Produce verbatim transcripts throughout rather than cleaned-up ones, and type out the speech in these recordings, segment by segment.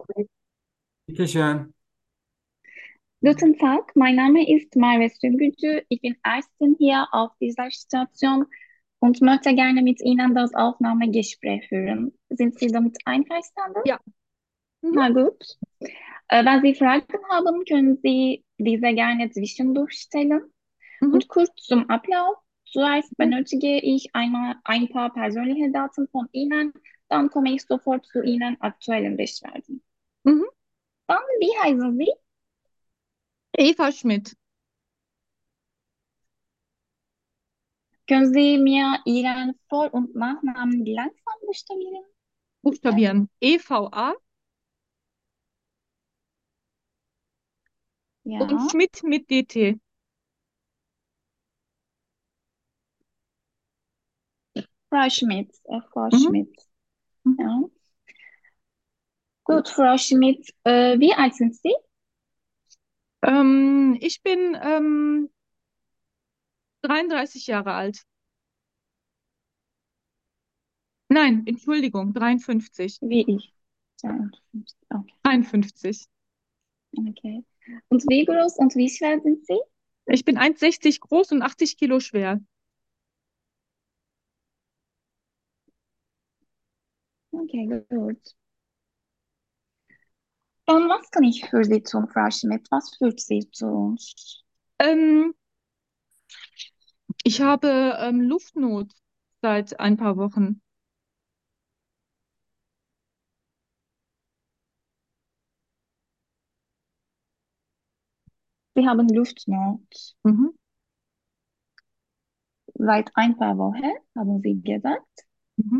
Bitte schön. Guten Tag, mein Name ist Merve Süngücü. Ich bin Ärztin hier auf dieser Station und möchte gerne mit Ihnen das Aufnahmegespräch führen. Sind Sie damit einverstanden? Ja. Mhm. Na gut. Äh, wenn Sie Fragen haben, können Sie diese gerne zwischendurch stellen. Mhm. Und kurz zum Ablauf. Zuerst Mhm. benötige ich einmal ein paar persönliche Daten von Ihnen, dann komme ich sofort zu Ihnen aktuellen Beschwerden. Mhm. Dann, wie heißen Sie? Eva Schmidt. Können Sie mir Ihren Vor- und Nachnamen langsam buchstabieren, bitte? Buchstabieren. E V A und Ja, Schmidt mit D T. Frau Schmidt, äh, Frau Mhm. Schmidt. Mhm. Ja. Gut, Frau Schmidt, äh, wie alt sind Sie? Ähm, ich bin ähm, dreiunddreißig Jahre alt. Nein, Entschuldigung, dreiundfünfzig. Wie ich. zweiundfünfzig. Okay, dreiundfünfzig. okay. Und wie groß und wie schwer sind Sie? Ich bin eins Komma sechzig groß und achtzig Kilo schwer. Okay, gut. Und was kann ich für Sie tun, Frau Schmidt? Was führt Sie zu uns? Ähm, ich habe ähm, Luftnot seit ein paar Wochen. Sie haben Luftnot. Mhm. Seit ein paar Wochen, haben Sie gesagt. Mhm.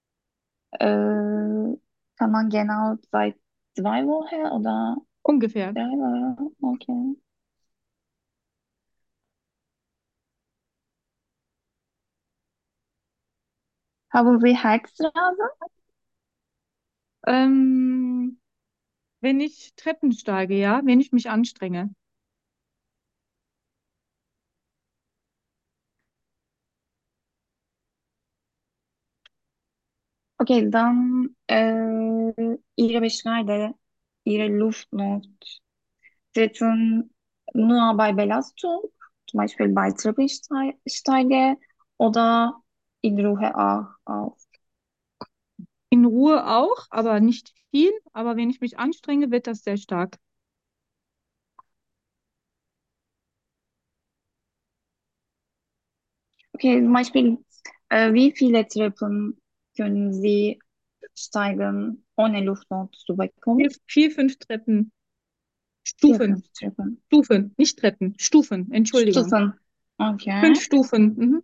Äh, kann man genau seit zwei Wochen oder Ungefähr. drei Wochen? Okay. Haben Sie Herzrasen? Ähm, wenn ich Treppen steige, ja, wenn ich mich anstrenge. Okay, dann äh, Ihre Beschwerden, Ihre Luftnot treten nur bei Belastung, zum Beispiel bei Treppensteige oder in Ruhe auch auf. In Ruhe auch, aber nicht viel. Aber wenn ich mich anstrenge, wird das sehr stark. Okay, zum Beispiel, äh, wie viele Treppen können Sie steigen, ohne Luftnot zu bekommen? Vier, vier, fünf Treppen. Vier, Stufen. fünf Treppen. Stufen, nicht Treppen. Stufen. Entschuldigung. Stufen. Okay. Fünf Stufen. Mhm.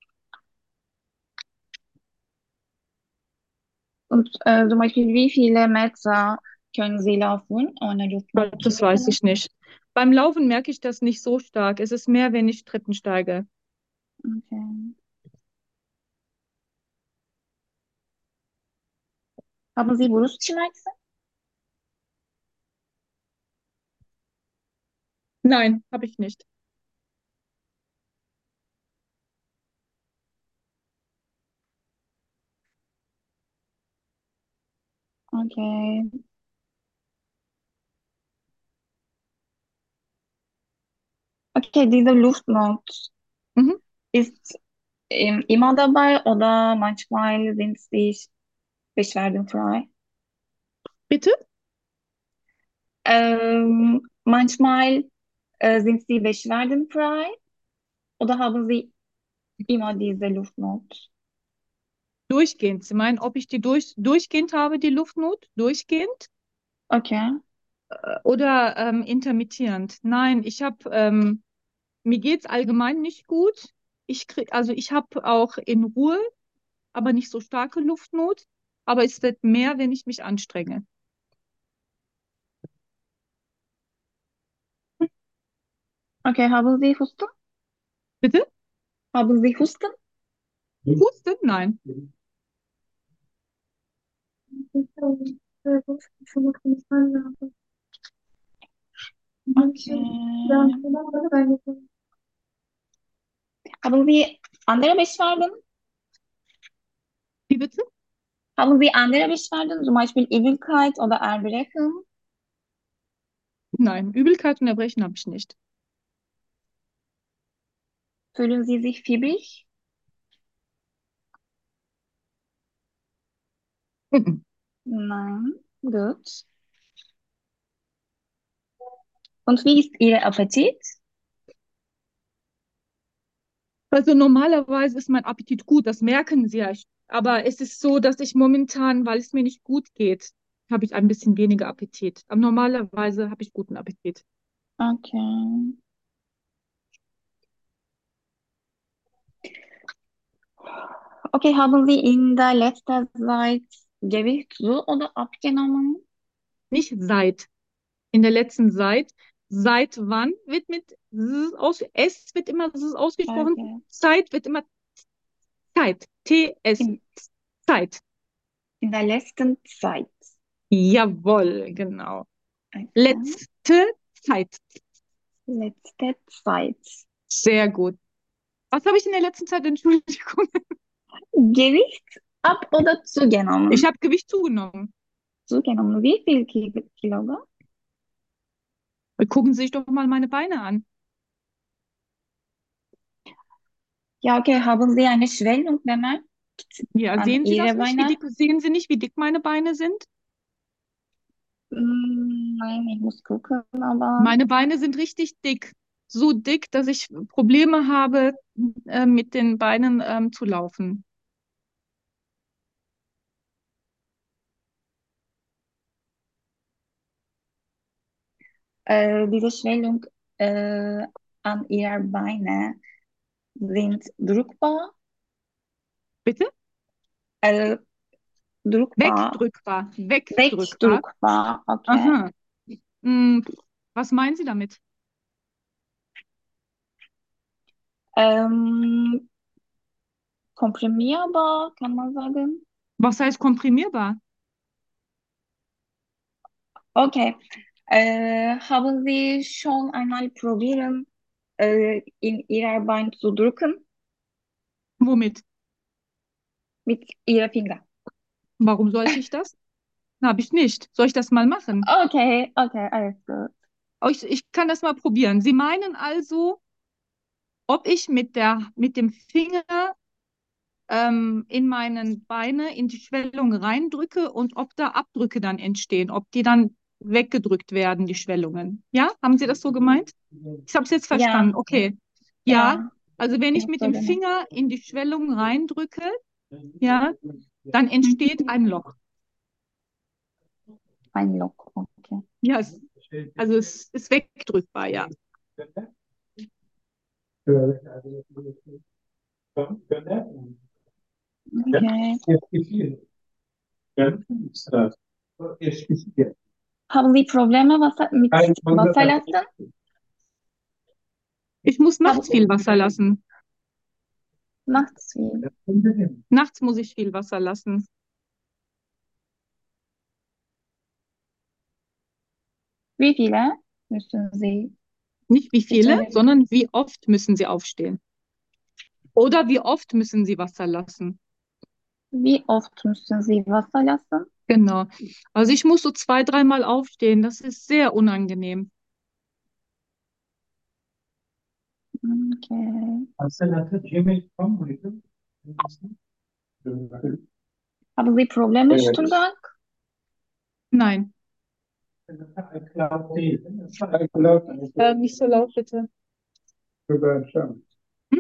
Und äh, zum Beispiel, wie viele Meter können Sie laufen, ohne Luftnot Gott, zu das weiß bekommen? ich nicht. Beim Laufen merke ich das nicht so stark. Es ist mehr, wenn ich Treppen steige. Okay. Haben Sie Brustschmerzen? Nein, habe ich nicht. Okay. Okay, diese Luftnot Mhm. ist ähm, immer dabei oder manchmal sind sie beschwerdenfrei? Bitte? Ähm, manchmal äh, sind sie beschwerdenfrei oder haben sie immer diese Luftnot? Durchgehend. Sie meinen, ob ich die durch, durchgehend habe, die Luftnot? Durchgehend? Okay. Oder ähm, intermittierend? Nein, ich habe, ähm, mir geht's allgemein nicht gut. Ich krieg, also ich habe auch in Ruhe, aber nicht so starke Luftnot. Aber es wird mehr, wenn ich mich anstrenge. Okay, haben Sie Husten? Bitte? Haben Sie Husten? Husten? Nein. Okay. Haben Sie andere Beschwerden? Wie bitte? Haben Sie andere Beschwerden, zum Beispiel Übelkeit oder Erbrechen? Nein, Übelkeit und Erbrechen habe ich nicht. Fühlen Sie sich fiebrig? Mhm. Nein. Gut. Und wie ist Ihr Appetit? Also normalerweise ist mein Appetit gut, das merken Sie ja. Ich- Aber es ist so, dass ich momentan, weil es mir nicht gut geht, habe ich ein bisschen weniger Appetit. Aber normalerweise habe ich guten Appetit. Okay. Okay, haben Sie in der letzten Zeit Gewicht zu oder abgenommen? Nicht seit, in der letzten Zeit. Seit wann wird mit S aus, S wird immer S ausgesprochen, Okay. Zeit wird immer Zeit, T S, In, Zeit. in der letzten Zeit. Jawohl, genau. Okay. Letzte Zeit. Letzte Zeit. Sehr gut. Was habe ich in der letzten Zeit? Entschuldigung. Gewicht ab oder Ich zugenommen? habe Gewicht zugenommen. Zugenommen. Wie viel Ki- Kilogramm? Gucken Sie sich doch mal meine Beine an. Ja, okay. Haben Sie eine Schwellung bemerkt Ja, an sehen Sie das Ihre nicht? Wie Beine? dick, sehen Sie nicht, wie dick meine Beine sind? Hm, nein, ich muss gucken, aber Meine Beine sind richtig dick. So dick, dass ich Probleme habe, äh, mit den Beinen ähm, zu laufen. äh, diese Schwellung äh, an Ihrer Beine sind drückbar. Bitte? Äh, drückbar. Wegdrückbar. Wegdrückbar. Wegdrückbar. Okay. Aha. Hm, was meinen Sie damit? Ähm, komprimierbar, kann man sagen. Was heißt komprimierbar? Okay. Äh, haben Sie schon einmal probieren, äh, in Ihr Bein zu drücken Womit? mit Ihren Fingern? Warum sollte ich das? Habe ich nicht. Soll ich das mal machen? Okay, okay, alles gut. Oh, Ich, ich kann das mal probieren. Sie meinen also, ob ich mit der, mit dem Finger ähm, in meinen Beine in die Schwellung reindrücke und ob da Abdrücke dann entstehen, ob die dann weggedrückt werden, die Schwellungen. Ja, haben Sie das so gemeint? Ich habe es jetzt verstanden. Ja, Okay. Ja, ja, also wenn ich ich habe mit so dem gemacht. Finger in die Schwellung reindrücke, ja, dann entsteht ein Loch. Ein Loch, okay. Ja, es, also es ist wegdrückbar, ja. Okay. Haben Sie Probleme Wasser, mit Wasserlassen? Ich muss Haben nachts viel Wasser lassen. nachts viel. Nachts muss ich viel Wasser lassen. Wie viele müssen Sie Nicht wie viele, Liter? sondern wie oft müssen Sie aufstehen. Oder wie oft müssen Sie Wasser lassen. Wie oft müssen Sie Wasser lassen? Genau. Also ich muss so zwei, dreimal aufstehen. Das ist sehr unangenehm. Okay. Haben Sie Probleme Stuhlgang? Nein. Äh, nicht so laut, bitte. Hm?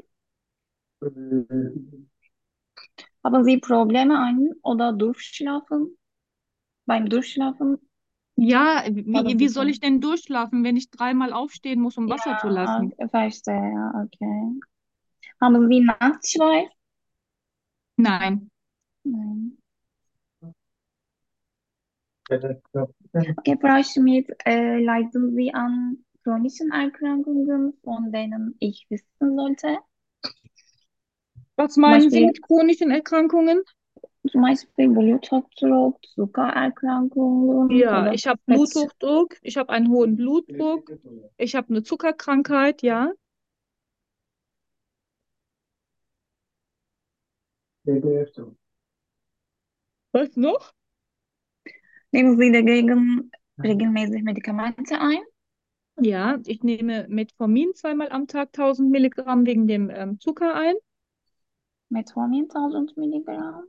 Haben Sie Probleme ein- oder Durchschlafen? Beim Durchschlafen Ja, haben wie, wie Sie soll ich Probleme? denn durchschlafen, wenn ich dreimal aufstehen muss, um Wasser zu Ja, lassen? okay, verstehe, okay. Haben Sie Nachtschweiß? Nein. Nein. Okay, Frau Schmidt, äh, leiden Sie an chronischen Erkrankungen, von denen ich wissen sollte? Was Zum meinen Sie Beispiel, mit chronischen Erkrankungen? zum Beispiel Bluthochdruck, Zuckererkrankungen Ja, oder ich habe Fett. Bluthochdruck, ich habe einen hohen Blutdruck, ich habe eine Zuckerkrankheit, ja. Was noch? Nehmen Sie dagegen regelmäßig Medikamente ein? Ja, ich nehme Metformin zweimal am Tag tausend Milligramm wegen dem ähm, Zucker ein. Metformin tausend Milligramm.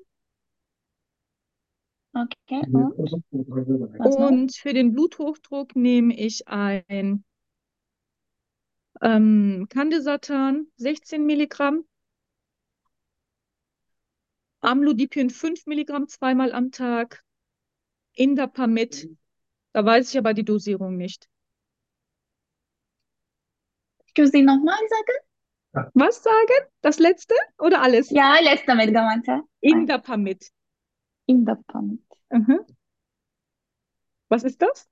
Okay, und was noch? Und für den Bluthochdruck nehme ich ein ähm, Candesartan sechzehn Milligramm, Amlodipin fünf Milligramm zweimal am Tag, Indapamid. Da weiß ich aber die Dosierung nicht. Können Sie nochmal sagen? Was sagen? Das letzte oder alles? Ja, letzte Medikamente. Ein Indapamid. Indapamid. Mhm. Was ist das?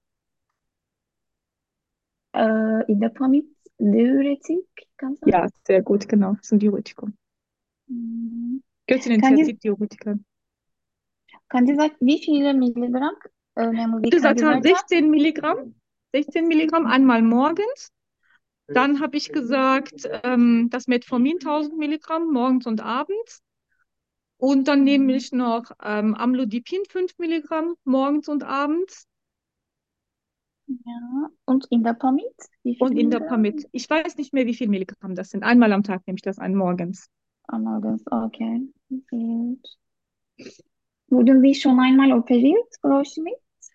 Äh, Indapamid, Diuretik, kann sein? Ja, sehr gut, genau. Das sind Diuretikum. Hm. Kann die, Göttin-Diuretika. kann die sagen, wie viele Milligramm äh, nehmen Sie Candesartan Candesartan? sechzehn Milligramm. sechzehn Milligramm einmal morgens. Dann habe ich gesagt, ähm, das Metformin tausend Milligramm morgens und abends. Und dann nehme Mhm. ich noch ähm, Amlodipin fünf Milligramm morgens und abends Ja. Und Indapamid, wie und viele Milligramm? Indapamid. Ich weiß nicht mehr, wie viel Milligramm das sind. Einmal am Tag nehme ich das ein morgens. Am Morgens, okay. Gut. Wurden Sie schon einmal operiert, Frau Schmidt?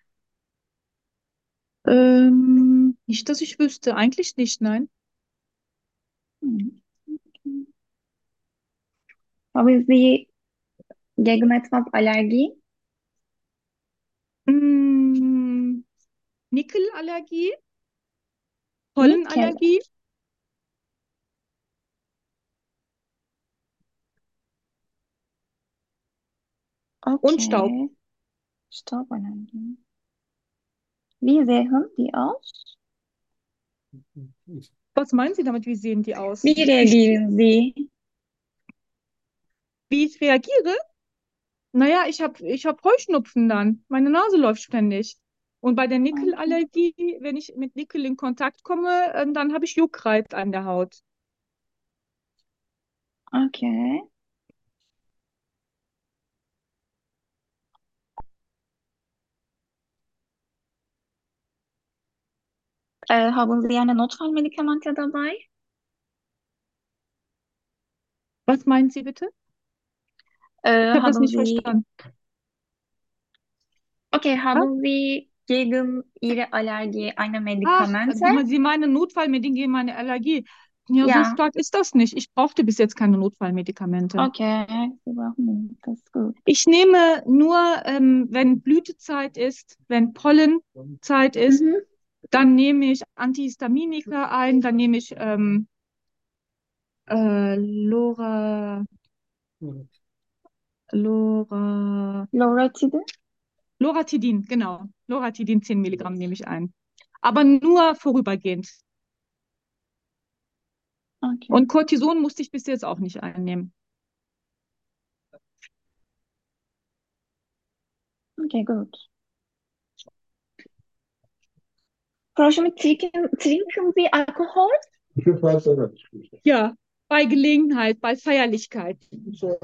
Ähm, nicht, dass ich wüsste. Eigentlich nicht, nein. Hm. Okay. Haben Sie gegen etwas Allergie? Mm, Nickelallergie, Nickel. Pollenallergie und Staub. Okay. Stauballergie. Wie sehen die aus? Was meinen Sie damit? Wie sehen die aus? Wie Wie, reagieren Sie? wie ich reagiere? Naja, ich habe ich hab Heuschnupfen dann. Meine Nase läuft ständig. Und bei der Okay. Nickelallergie, wenn ich mit Nickel in Kontakt komme, ähm, dann habe ich Juckreiz an der Haut. Okay. Äh, haben Sie eine Notfallmedikamente dabei? Was meinen Sie bitte? Ich Äh, habe das haben nicht Sie, verstanden. okay, Ah, haben Sie gegen Ihre Allergie eine ach, Medikamente? du, Sie meinen Notfallmedikamente gegen meine Allergie. Ja, so Ja, stark ist das nicht. Ich brauchte bis jetzt keine Notfallmedikamente. okay. Sie brauchen nicht. Das ist gut. Ich nehme nur, ähm, wenn Blütezeit ist, wenn Pollenzeit ist, Mhm. dann nehme ich Antihistaminika ein, dann nehme ich ähm, äh, Lora, Lora, Loratide? Loratidin, genau. Loratidin zehn Milligramm nehme ich ein. Aber nur vorübergehend. Okay. Und Cortison musste ich bis jetzt auch nicht einnehmen. Okay, gut. Frau Schmidt, trinken, trinken Sie Alkohol? Ja, bei Gelegenheit, bei Feierlichkeiten. So.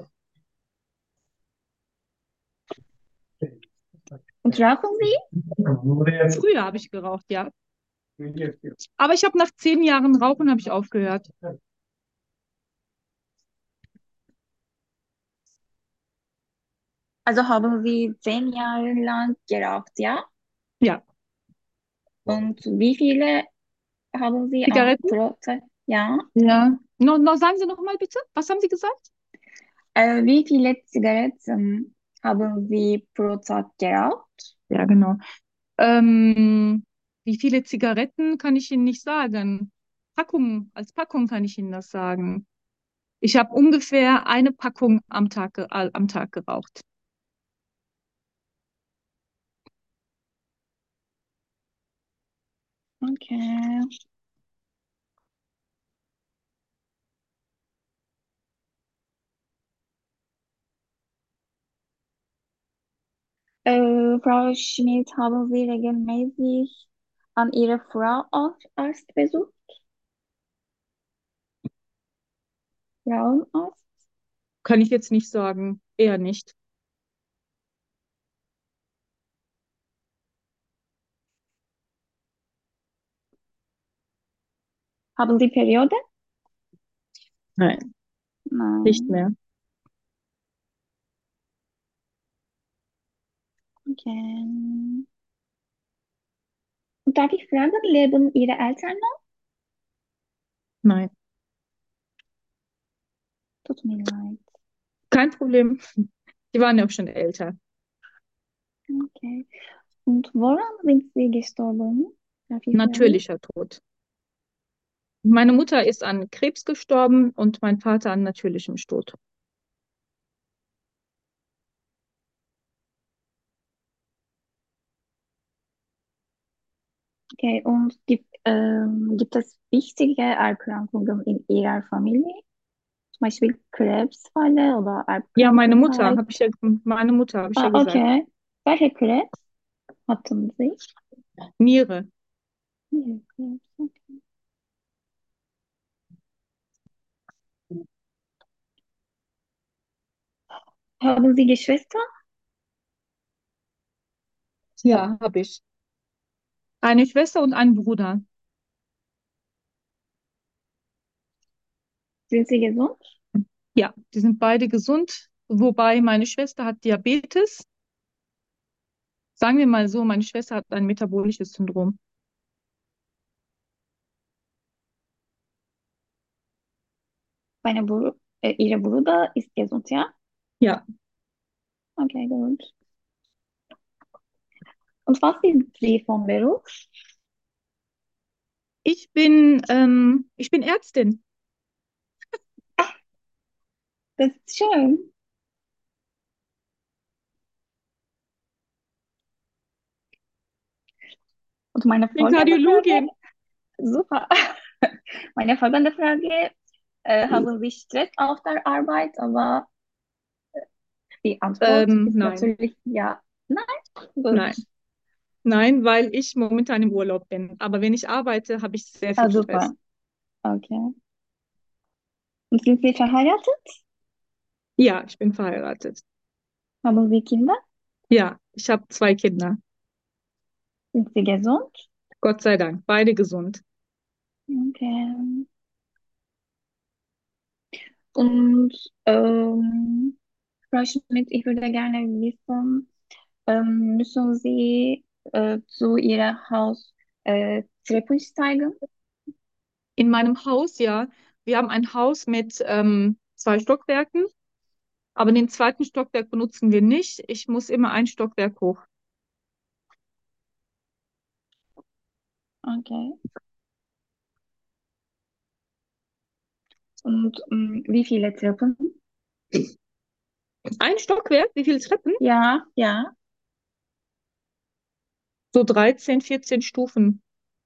Und rauchen Sie? Früher habe ich geraucht, ja. Aber ich habe nach zehn Jahren Rauchen habe ich aufgehört. Also haben Sie zehn Jahre lang geraucht, ja? Ja. Und wie viele haben Sie am Zigaretten? pro Tag? Ja. Ja. No, no, sagen Sie noch mal bitte, was haben Sie gesagt? Äh, wie viele Zigaretten haben Sie pro Tag geraucht? Ja, genau. Ähm, wie viele Zigaretten kann ich Ihnen nicht sagen. Packung, als Packung kann ich Ihnen das sagen. Ich habe ungefähr eine Packung am Tag, ge- äh, am Tag geraucht. Okay. Äh, Frau Schmidt, haben Sie regelmäßig an Ihre Frau auch Arzt besucht? Frauenarzt? Kann ich jetzt nicht sagen. Eher nicht. Haben Sie Periode? Nein, nicht Nein. mehr. Okay. Und darf ich fragen, leben Ihre Eltern noch? Nein, Tut mir leid. kein Problem. Die waren ja auch schon älter. Okay. Und woran sind Sie gestorben? Darf ich fragen? Natürlicher Tod. Meine Mutter ist an Krebs gestorben und mein Vater an natürlichem Tod. Okay. Und gibt, ähm, gibt es wichtige Erkrankungen in Ihrer Familie? Zum Beispiel Krebsfalle oder Ja, meine Mutter, Erbkrankheit? habe ich ja, meine Mutter, habe ich ja Ah, gesagt. okay. Welche Krebs hatten Sie? Niere. Ja, Krebs, okay. Haben Sie Geschwister? Ja, habe ich. Eine Schwester und einen Bruder. Sind Sie gesund? Ja, die sind beide gesund, wobei meine Schwester hat Diabetes. Sagen wir mal so, meine Schwester hat ein metabolisches Syndrom. Meine Bru äh, Ihre Bruder ist gesund, ja? Ja, Okay, gut. Und was sind Sie vom Beruf? ich bin, ähm, ich bin Ärztin. Das ist schön. Und meine Ich bin folgende Frage, Kardiologin. super. Meine folgende Frage, äh, haben Sie Stress auf der Arbeit? Aber die Antwort Ähm, ist nein, natürlich ja. Nein, gut. nein, nein, weil ich momentan im Urlaub bin. Aber wenn ich arbeite, habe ich sehr Ah, viel super. Stress. Okay. Und sind Sie verheiratet? Ja, ich bin verheiratet. Haben Sie Kinder? Ja, ich habe zwei Kinder. Sind Sie gesund? Gott sei Dank, beide gesund. Okay. Und ähm, Frau Schmidt, ich würde gerne wissen, ähm, müssen Sie äh, zu Ihrem Haus äh, Treppen steigen? In meinem Haus, ja, wir haben ein Haus mit ähm, zwei Stockwerken, aber den zweiten Stockwerk benutzen wir nicht. Ich muss immer ein Stockwerk hoch. Okay. Und ähm, wie viele Treppen? Ein Stockwerk? Wie viele Treppen? Ja, ja. So dreizehn, vierzehn Stufen.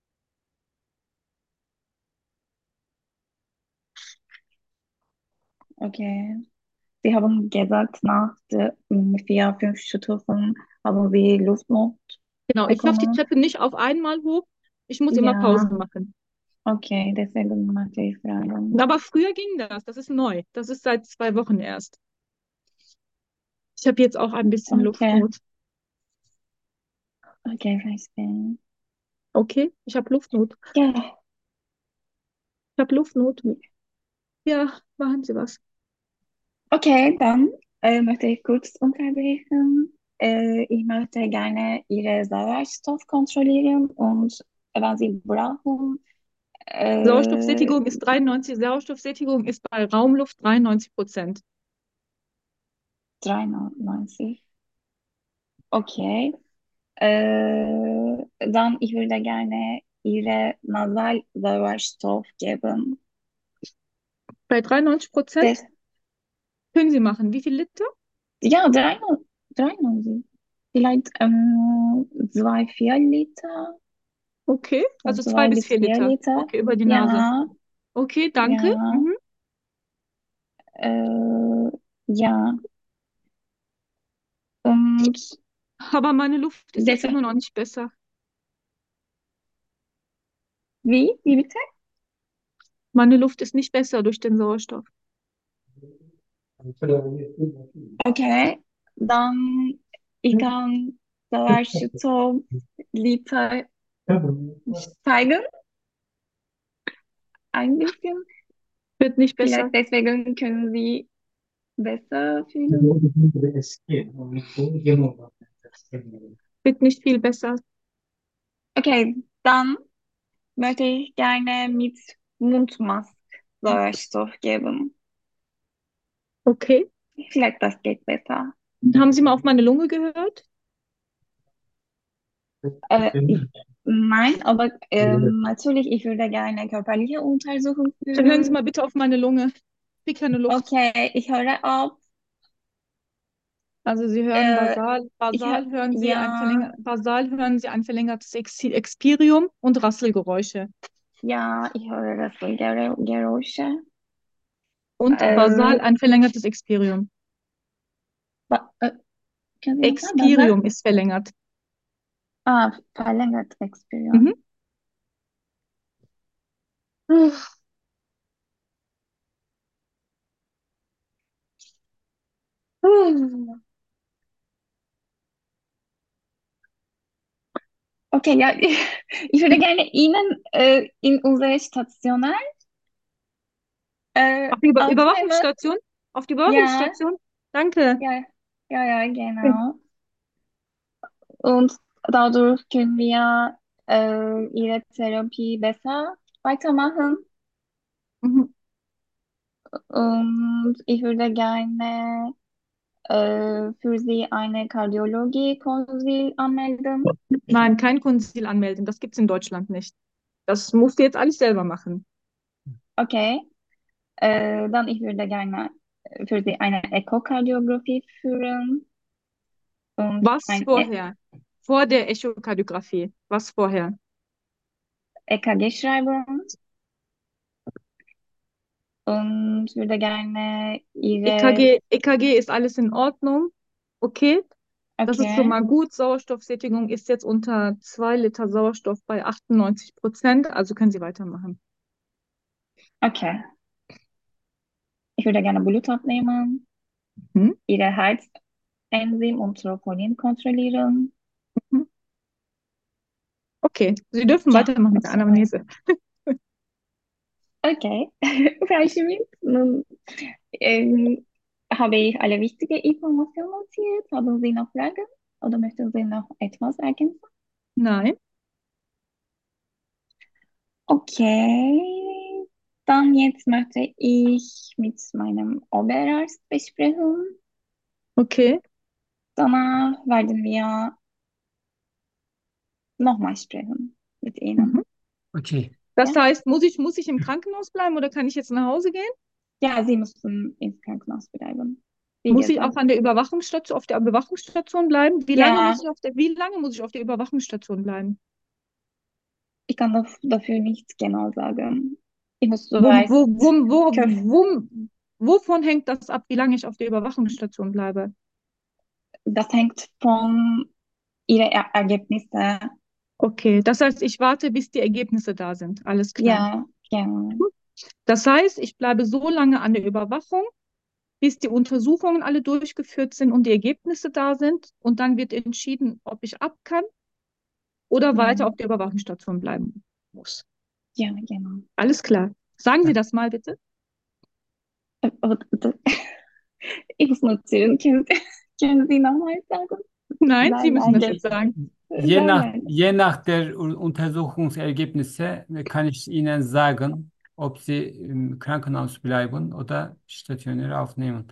Okay. Sie haben gesagt, nach der, ähm, vier, fünf Stufen haben Sie Luftnot Genau, ich schaffe die bekommen. Treppe nicht auf einmal hoch. Ich muss immer Ja, Pausen machen. okay, deswegen möchte ich fragen. Aber früher ging das. Das ist neu. Das ist seit zwei Wochen erst. Ich habe jetzt auch ein bisschen Okay, Luftnot. okay, verstehe. Okay, ich habe Luftnot. Ja, Ich habe Luftnot. Ja, machen Sie was. okay, dann äh, möchte ich kurz unterbrechen. Äh, ich möchte gerne Ihre Sauerstoff kontrollieren und wenn Sie brauchen, äh, Sauerstoffsättigung ist dreiundneunzig. Sauerstoffsättigung ist bei Raumluft dreiundneunzig Prozent. dreiundneunzig. Okay. Äh, dann ich würde gerne Ihre Nasalsauerstoff geben. Bei dreiundneunzig Das, Prozent können Sie machen. Wie viel Liter? ja, dreiundneunzig. dreiundneunzig. Vielleicht ähm, zwei, vier Liter, Okay, von also zwei zwei bis bis vier vier Liter. Liter. Okay, über die Nase. Ja, Okay, danke. ja, Mhm. äh, ja. Und Aber meine Luft ist jetzt das, immer noch nicht besser. wie? Wie bitte? Meine Luft ist nicht besser durch den Sauerstoff. Okay, dann ich kann Sauerstoff Liter steigen. ein bisschen. Wird nicht besser. Vielleicht deswegen können Sie besser fühlen. Wird nicht viel besser. Okay, dann möchte ich gerne mit Mundmask Sauerstoff geben. Okay. Vielleicht das geht besser. Haben Sie mal auf meine Lunge gehört? Äh, ich, nein, aber ähm, natürlich, ich würde gerne körperliche Untersuchung Dann hören Sie führen. mal bitte auf meine Lunge. Ich krieg keine Luft. Okay, ich höre auf. Also Sie hören Äh, basal, ich hö- basal hören Sie ein ja, verlänger, basal hören Sie ein verlängertes Ex Expirium und Rasselgeräusche. ja, ich höre das so Gerä- Geräusche. Und Äh, basal ein verlängertes Expirium. wa- äh, können Sie nochmal das sagen? Expirium ist verlängert. Ah, verlängert Experience. Mhm. Uff. Hm. Okay, ja, ich würde gerne Ihnen äh, in unsere Stationar äh, Auf die Über aufnehmen. Überwachungsstation? Auf die Ja, Überwachungsstation? Danke. ja, ja, ja, genau. Und dadurch können wir äh, Ihre Therapie besser weitermachen. Mhm. Und ich würde gerne äh, für Sie eine Kardiologie-Konsil anmelden. Nein, kein Konsil anmelden. Das gibt es in Deutschland nicht. Das musst du jetzt alles selber machen. Okay, äh, dann ich würde gerne für Sie eine Echokardiographie führen und Was ein e vorher? Vor der Echokardiographie. Was vorher? E K G schreiben und würde gerne Ihre, E K G, E K G ist alles in Ordnung. Okay, das ist schon okay, mal gut. Sauerstoffsättigung ist jetzt unter zwei Liter Sauerstoff bei achtundneunzig Prozent. Also können Sie weitermachen. okay. Ich würde gerne Blut abnehmen, Mhm. Ihre Herzenzym und Troponin kontrollieren. Mhm. Okay, Sie dürfen Ja, weitermachen mit und der so weiter. Anamnese. Okay, Frau Schmidt, nun ähm, habe ich alle wichtigen Informationen notiert. Haben Sie noch Fragen oder möchten Sie noch etwas ergänzen? Nein, Okay, dann jetzt möchte ich mit meinem Oberarzt besprechen. okay. Danach werden wir nochmal sprechen mit Mhm. Ihnen. Okay. Das Ja? heißt, muss ich, muss ich im Krankenhaus bleiben oder kann ich jetzt nach Hause gehen? Ja, Sie müssen ins Krankenhaus bleiben. Wie Muss ich auch gesagt. an der Überwachungsstation, auf der Überwachungsstation bleiben? Wie lange muss Ja, ich auf der, wie lange muss ich auf der Überwachungsstation bleiben? ich kann daf- dafür nichts genau sagen. Ich muss Wo, zuerst, wo, wo, wo, Köf- wo, wovon hängt das ab, wie lange ich auf der Überwachungsstation bleibe? das hängt von Ihren er Ergebnissen. Okay, das heißt, ich warte, bis die Ergebnisse da sind. Alles klar. Ja, genau. Das heißt, ich bleibe so lange an der Überwachung, bis die Untersuchungen alle durchgeführt sind und die Ergebnisse da sind. Und dann wird entschieden, ob ich ab kann oder Ja, weiter auf der Überwachungsstation bleiben muss. ja, genau. Alles klar. Sagen Sie Ja. das mal bitte. Äh, aber d- Ich muss notieren. Können, können Sie nochmal sagen? Nein, Sie Nein, müssen nein, das ge- jetzt sagen. Je nein, nach, nein. je nach der U- Untersuchungsergebnisse kann ich Ihnen sagen, ob Sie im Krankenhaus bleiben oder stationär aufnehmen.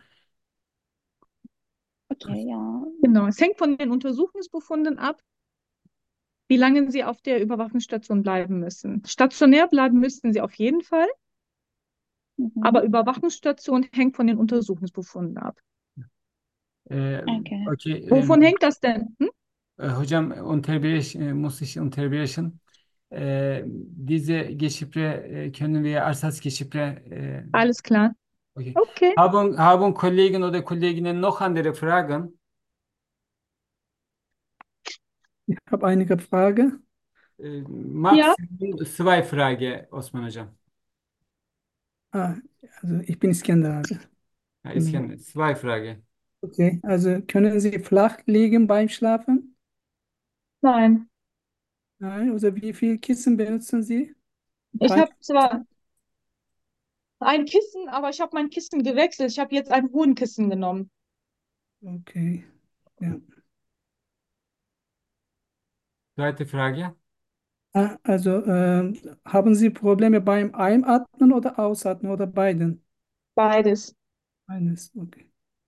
Okay, ja. Genau. Es hängt von den Untersuchungsbefunden ab, wie lange Sie auf der Überwachungsstation bleiben müssen. Stationär bleiben müssten Sie auf jeden Fall, aber Mhm. Überwachungsstation hängt von den Untersuchungsbefunden ab. Ee, Okay. okay, Wovon em, hängt das denn? Hm? e, hocam unterbrechen, e, muss ich unterbrechen. Äh, diese Gespräche äh, können wir als das Gespräch, äh, Alles klar. okay. Okay. Haben, haben Kollegen oder Kolleginnen noch andere Fragen? Ich habe einige Fragen. Äh, Ja, Maximum zwei Fragen, Osman Hocam. Ah, also ich bin Iskender abi. Ja, Von mir. İskender, zwei Fragen. Okay, also können Sie flach liegen beim Schlafen? nein. Nein, oder wie viel Kissen benutzen Sie? Ich Beim habe zwar, Schlafen? ein Kissen, aber ich habe mein Kissen gewechselt. Ich habe jetzt ein Hohenkissen genommen. Okay. Ja. Zweite Frage. Ah, also ähm, haben Sie Probleme beim Einatmen oder Ausatmen oder beiden? Beides. Eines, okay.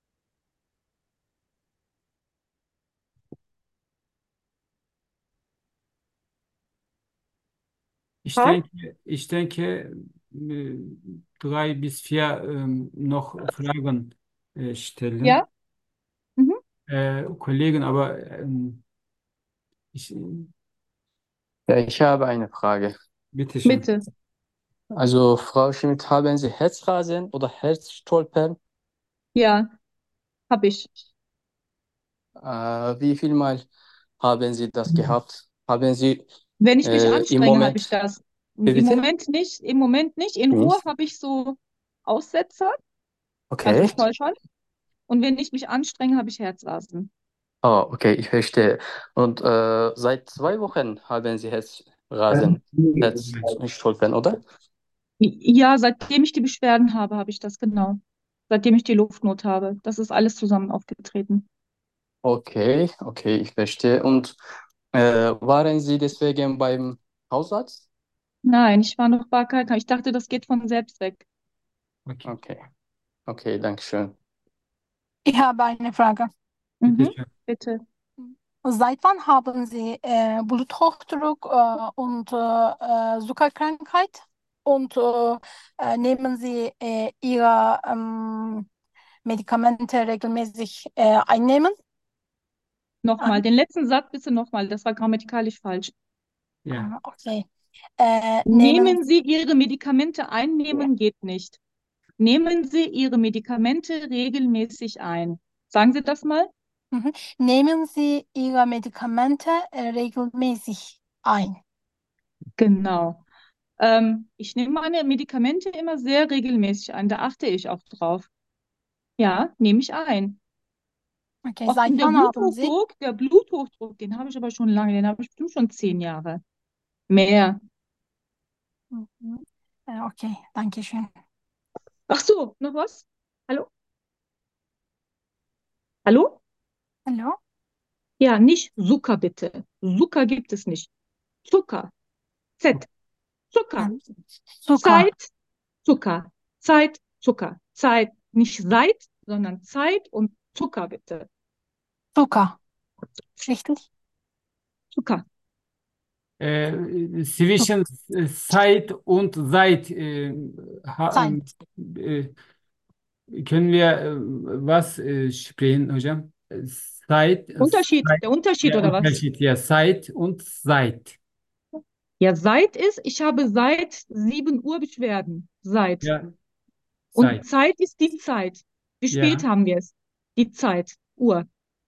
Ich Frage? denke, ich denke, äh, drei bis vier ähm, noch Fragen äh, Ja? stellen. Mhm. Äh, Kollegen, aber ähm, ich, Ja, ich habe eine Frage. bitteschön. Bitte. Also, Frau Schmidt, haben Sie Herzrasen oder Herzstolpern? Ja, habe ich. Äh, wie viel Mal haben Sie das gehabt? Haben Sie Wenn ich mich äh, im anstrenge, habe ich Moment, das. wie Im bitte? Moment nicht. Im Moment nicht. In Hm? Ruhe habe ich so Aussetzer, also Okay. Stolpern. Und wenn ich mich anstrenge, habe ich Herzrasen. Oh, okay, ich verstehe. Und äh, seit zwei Wochen haben Sie Herzrasen, Herzstolpern, oder? Ja, seitdem ich die Beschwerden habe, habe ich das genau. Seitdem ich die Luftnot habe. Das ist alles zusammen aufgetreten. Okay, okay, ich verstehe. Und äh, waren Sie deswegen beim Hausarzt? Nein, ich war noch bei keinem. Ich dachte, das geht von selbst weg. Okay, Okay, okay, danke schön. Ich habe eine Frage. Mhm, bitteschön. bitte. Seit wann haben Sie äh, Bluthochdruck äh, und äh, äh, Zuckerkrankheit? Und äh, äh, nehmen Sie äh, Ihre ähm, Medikamente regelmäßig äh, einnehmen? Nochmal, Ein? den letzten Satz bitte nochmal. Das war grammatikalisch falsch. Ja. Ah, okay. Äh, nehmen Nehmen Sie Ihre Medikamente einnehmen, geht nicht. Nehmen Sie Ihre Medikamente regelmäßig ein. Sagen Sie das mal? Mhm. Nehmen Sie Ihre Medikamente äh, regelmäßig ein? Genau. Ähm, ich nehme meine Medikamente immer sehr regelmäßig ein. Da achte ich auch drauf. Ja, nehme ich ein. Okay, Ach, seit und der wann haben Sie? Bluthochdruck, der Bluthochdruck, den habe ich aber schon lange, den habe ich bestimmt schon zehn Jahre. Mehr. Mhm. Äh, okay, danke schön. Ach so, noch was? Hallo? Hallo? Hallo? Ja, nicht Zucker bitte. Zucker gibt es nicht. Zucker. Z. Zucker. Ähm, Zucker, Zeit, Zucker. Zeit, Zucker. Zeit. Nicht Seit, sondern Zeit und Zucker bitte. Zucker, richtig? Zucker. Äh, zwischen Zeit und Seit äh, ha, Zeit. äh, können wir äh, was äh, sprechen, hocam? Zeit, Unterschied. Zeit, Der Unterschied der oder was? Unterschied, ja, Zeit und Seit. Ja, seit ist, ich habe seit sieben Uhr Beschwerden. Seit. Ja, Und Zeit. Zeit ist die Zeit. Wie spät Ja, haben wir es? Die Zeit. Uhr.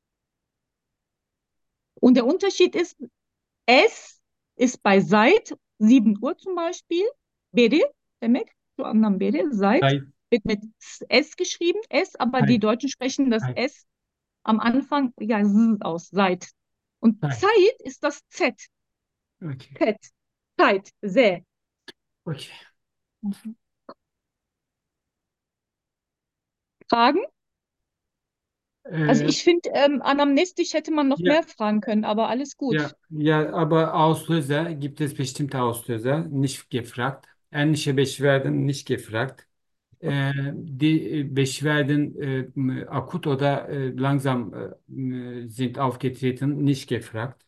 Und der Unterschied ist, es ist bei seit sieben Uhr zum Beispiel. Beri demek. Şu anlam beri. Seit Zeit, wird mit S geschrieben. S, aber die Zeit, Deutschen sprechen das Zeit, S am Anfang ja S aus. Seit. Und Zeit. Zeit ist das Z. Okay, Z. Zeit. Sehr. okay. Mhm. Fragen? Also Äh, ich finde, ähm, anamnestisch hätte man noch ja, mehr fragen können, aber alles ja, gut. ja, aber Auslöser gibt es bestimmte Auslöser, nicht gefragt. Ähnliche Beschwerden nicht gefragt. Äh, die äh, Beschwerden äh, akut oder äh, langsam äh, sind aufgetreten, nicht gefragt.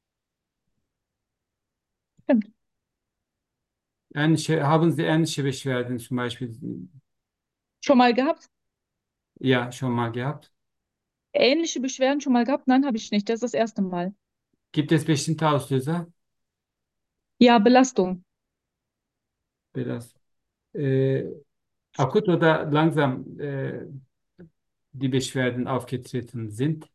Stimmt. Ähnliche, haben Sie ähnliche Beschwerden zum Beispiel, Schon mal gehabt? ja, schon mal gehabt? Ähnliche Beschwerden schon mal gehabt? Nein, habe ich nicht. Das ist das erste Mal. Gibt es bestimmte Auslöser? Ja, Belastung. Biraz. Äh, akut oder langsam äh, die Beschwerden aufgetreten sind?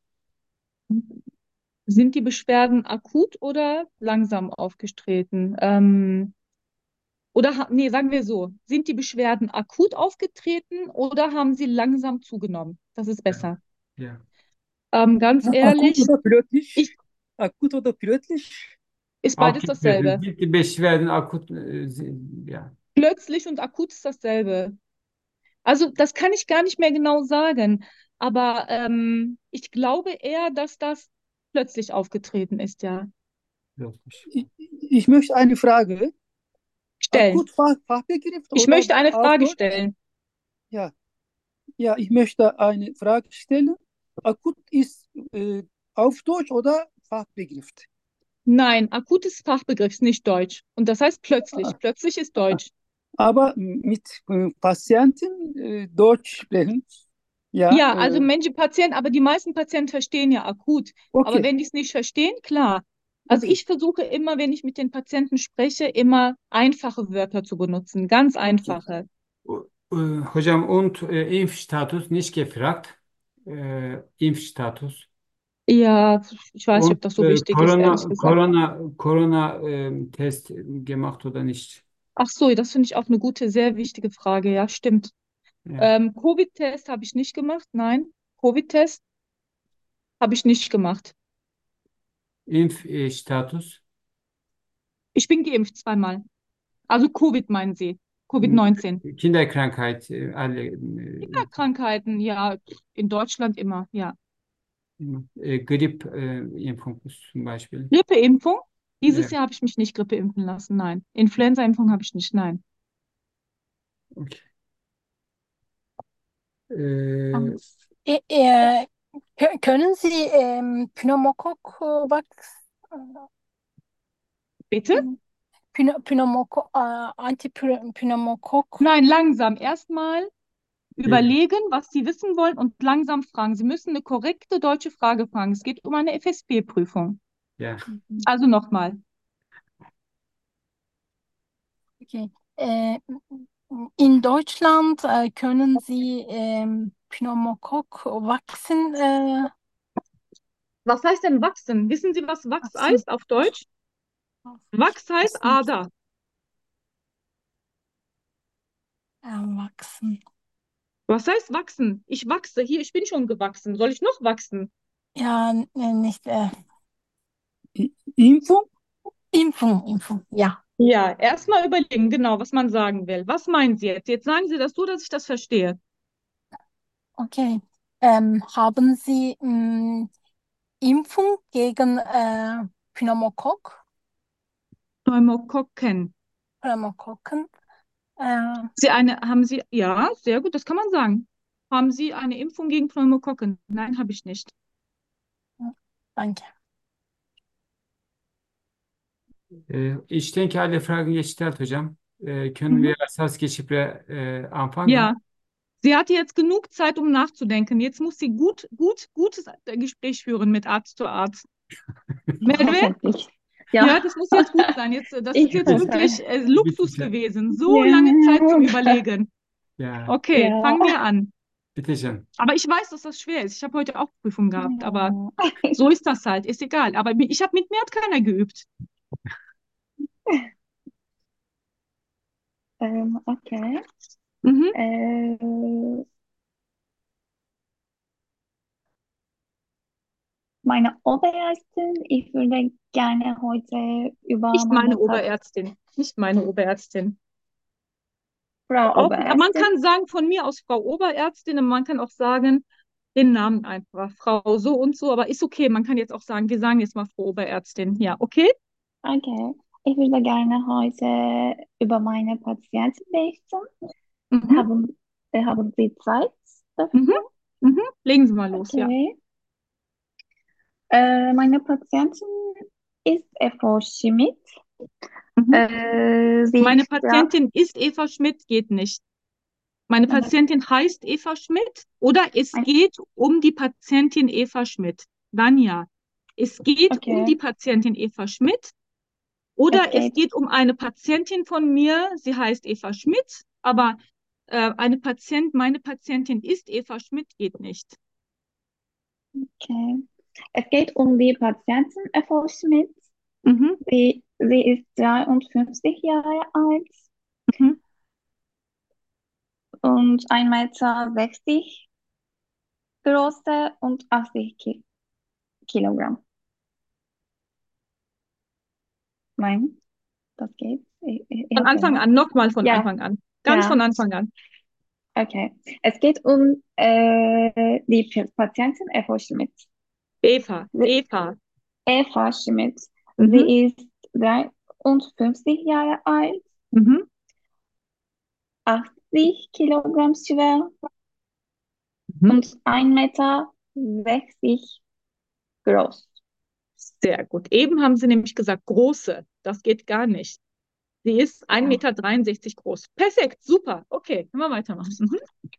Sind die Beschwerden akut oder langsam aufgetreten? Ähm, oder, ha- nee, sagen wir so, sind die Beschwerden akut aufgetreten oder haben sie langsam zugenommen? Das ist Ja. besser. Ja. Ähm, ganz Akut ehrlich, oder plötzlich? ich, Akut oder plötzlich? ist beides Aufgetreten dasselbe. sind die Beschwerden akut, äh, sind, ja. Plötzlich und akut ist dasselbe. Also das kann ich gar nicht mehr genau sagen, aber ähm, ich glaube eher, dass das plötzlich aufgetreten ist, ja. Plötzlich. Ich, ich möchte eine Frage. Stellen. Akut Fach, Fachbegriff Ich oder möchte eine auf Frage Deutsch? stellen. Ja, ja, ich möchte eine Frage stellen. Akut ist äh, auf Deutsch oder Fachbegriff? Nein, akutes Fachbegriff ist nicht Deutsch. Und das heißt plötzlich. Plötzlich ist Deutsch. Aber mit äh, Patienten äh, Deutsch sprechen. Ja, Ja, also äh, Menschen, Patienten, aber die meisten Patienten verstehen ja akut. Aber okay, wenn die es nicht verstehen, klar. Also okay, ich versuche immer, wenn ich mit den Patienten spreche, immer einfache Wörter zu benutzen. Ganz okay. einfache. Äh, Hocam, und äh, Impfstatus nicht gefragt. Äh, Impfstatus. Ja, ich weiß nicht, ob Und das so äh, wichtig ist, ehrlich Corona, gesagt. Corona, Corona ähm, Test gemacht oder nicht? Ach so, das finde ich auch eine gute, sehr wichtige Frage. Ja, stimmt. Ja. Ähm, Covid-Test habe ich nicht gemacht. Nein, Covid-Test habe ich nicht gemacht. Impfstatus. Ich bin geimpft zweimal. Also Covid meinen Sie? Covid neunzehn. Kinderkrankheit, äh, alle äh, Krankheiten, ja, in Deutschland immer, ja. äh, Grippimpfung zum Beispiel. Grippeimpfung? Ja, Dieses Jahr habe ich mich nicht grippeimpfen lassen, nein. Influenza-Impfung habe ich nicht, nein. okay. Ähm, Äh, äh, äh, kö- können Sie ähm, Pneumokokken-Vax, Bitte? Pneu- Pneumoko äh, Antipneumokokken? Nein, langsam. Erstmal ja, überlegen, was Sie wissen wollen und langsam fragen. Sie müssen eine korrekte deutsche Frage fragen. Es geht um eine F S B-Prüfung. ja. Also nochmal. Okay. Äh, in Deutschland äh, können Sie ähm, Pneumokokken-Vakzin äh, Was heißt denn wachsen? Wissen Sie, was Wachs Vakzin heißt auf Deutsch? Wachs heißt wissen, Ader. äh, wachsen. Was heißt wachsen? Ich wachse. Hier, ich bin schon gewachsen. Soll ich noch wachsen? Ja, n- äh, nicht äh, I- Impfung? Impfung, Impfung, ja. Ja, erstmal überlegen, genau, was man sagen will. Was meinen Sie jetzt? Jetzt sagen Sie das so, dass ich das verstehe. Okay. Ähm, haben Sie mh, Impfung gegen äh, Pneumokokken? Pneumokokken. Pneumokokken? Äh, Sie eine, haben Sie, ja, sehr gut, das kann man sagen. Haben Sie eine Impfung gegen Pneumokokken? Nein, habe ich nicht. danke. Äh, ich denke, alle Fragen gestellt, hocam. Äh, können Mhm. wir als Hausgespräch äh, anfangen? Ja, sie hatte jetzt genug Zeit, um nachzudenken. Jetzt muss sie gut, gut, gutes Gespräch führen mit Arzt zu Arzt. Merve? Hoffentlich. Ja, Ja, das muss jetzt gut sein. Jetzt, äh, das ist ich jetzt hoffe. wirklich äh, Bitte Luxus schön. gewesen. So Ja, lange Zeit zum Überlegen. Ja, Okay, ja. fangen wir an. bitte schön. Aber ich weiß, dass das schwer ist. Ich habe heute auch Prüfungen gehabt, aber Ja. so ist das halt. Ist egal. Aber mi- ich habe mit mir hat keiner geübt. Ähm, okay. Mhm. Äh, meine Oberärztin, ich würde gerne heute über Nicht meine meine Pat Oberärztin. Nicht meine Oberärztin. Frau Auch, man Oberärztin. kann sagen von mir aus Frau Oberärztin und man kann auch sagen den Namen einfach. Frau so und so, aber ist okay. Man kann jetzt auch sagen, wir sagen jetzt mal Frau Oberärztin. Ja, okay? Okay. Ich würde gerne heute über meine Patienten berichten. Mhm. Haben, äh, haben Sie Zeit Mhm. dafür? Mhm. Legen Sie mal los, ja. Okay. Äh, meine Patientin ist Frau Schmidt. Mhm. Äh, sie Meine ist ja, Patientin ist Eva Schmidt, geht nicht. Meine meine, Patientin heißt Eva Schmidt oder es ein, geht um die Patientin Eva Schmidt. Dann ja. Es geht um okay. die Patientin Eva Schmidt Es oder es geht, geht um eine Patientin von mir, sie heißt Eva Schmidt, aber äh, eine Patient, meine Patientin ist Eva Schmidt, geht nicht. okay. Es geht um die Patientin Frau Schmidt. Mhm. Sie, sie ist dreiundfünfzig Jahre alt Mhm. und ein Meter sechzig große und achtzig Ki Kilogramm. Nein, das geht. Ich, ich, ich Von habe Anfang keine. an, nochmal von Ja, Anfang an. Ganz ja, von Anfang an. okay. Es geht um äh, die Patientin Eva Schmidt. Eva, Sie- Eva. Eva Schmidt. Mhm. Sie ist dreiundfünfzig Jahre alt, Mhm. achtzig Kilogramm schwer Mhm. und ein Meter sechzig groß. Sehr gut. Eben haben Sie nämlich gesagt, große. Das geht gar nicht. Sie ist ein Ja. Meter dreiundsechzig groß. Perfekt, super. Okay, können wir weitermachen. Mhm.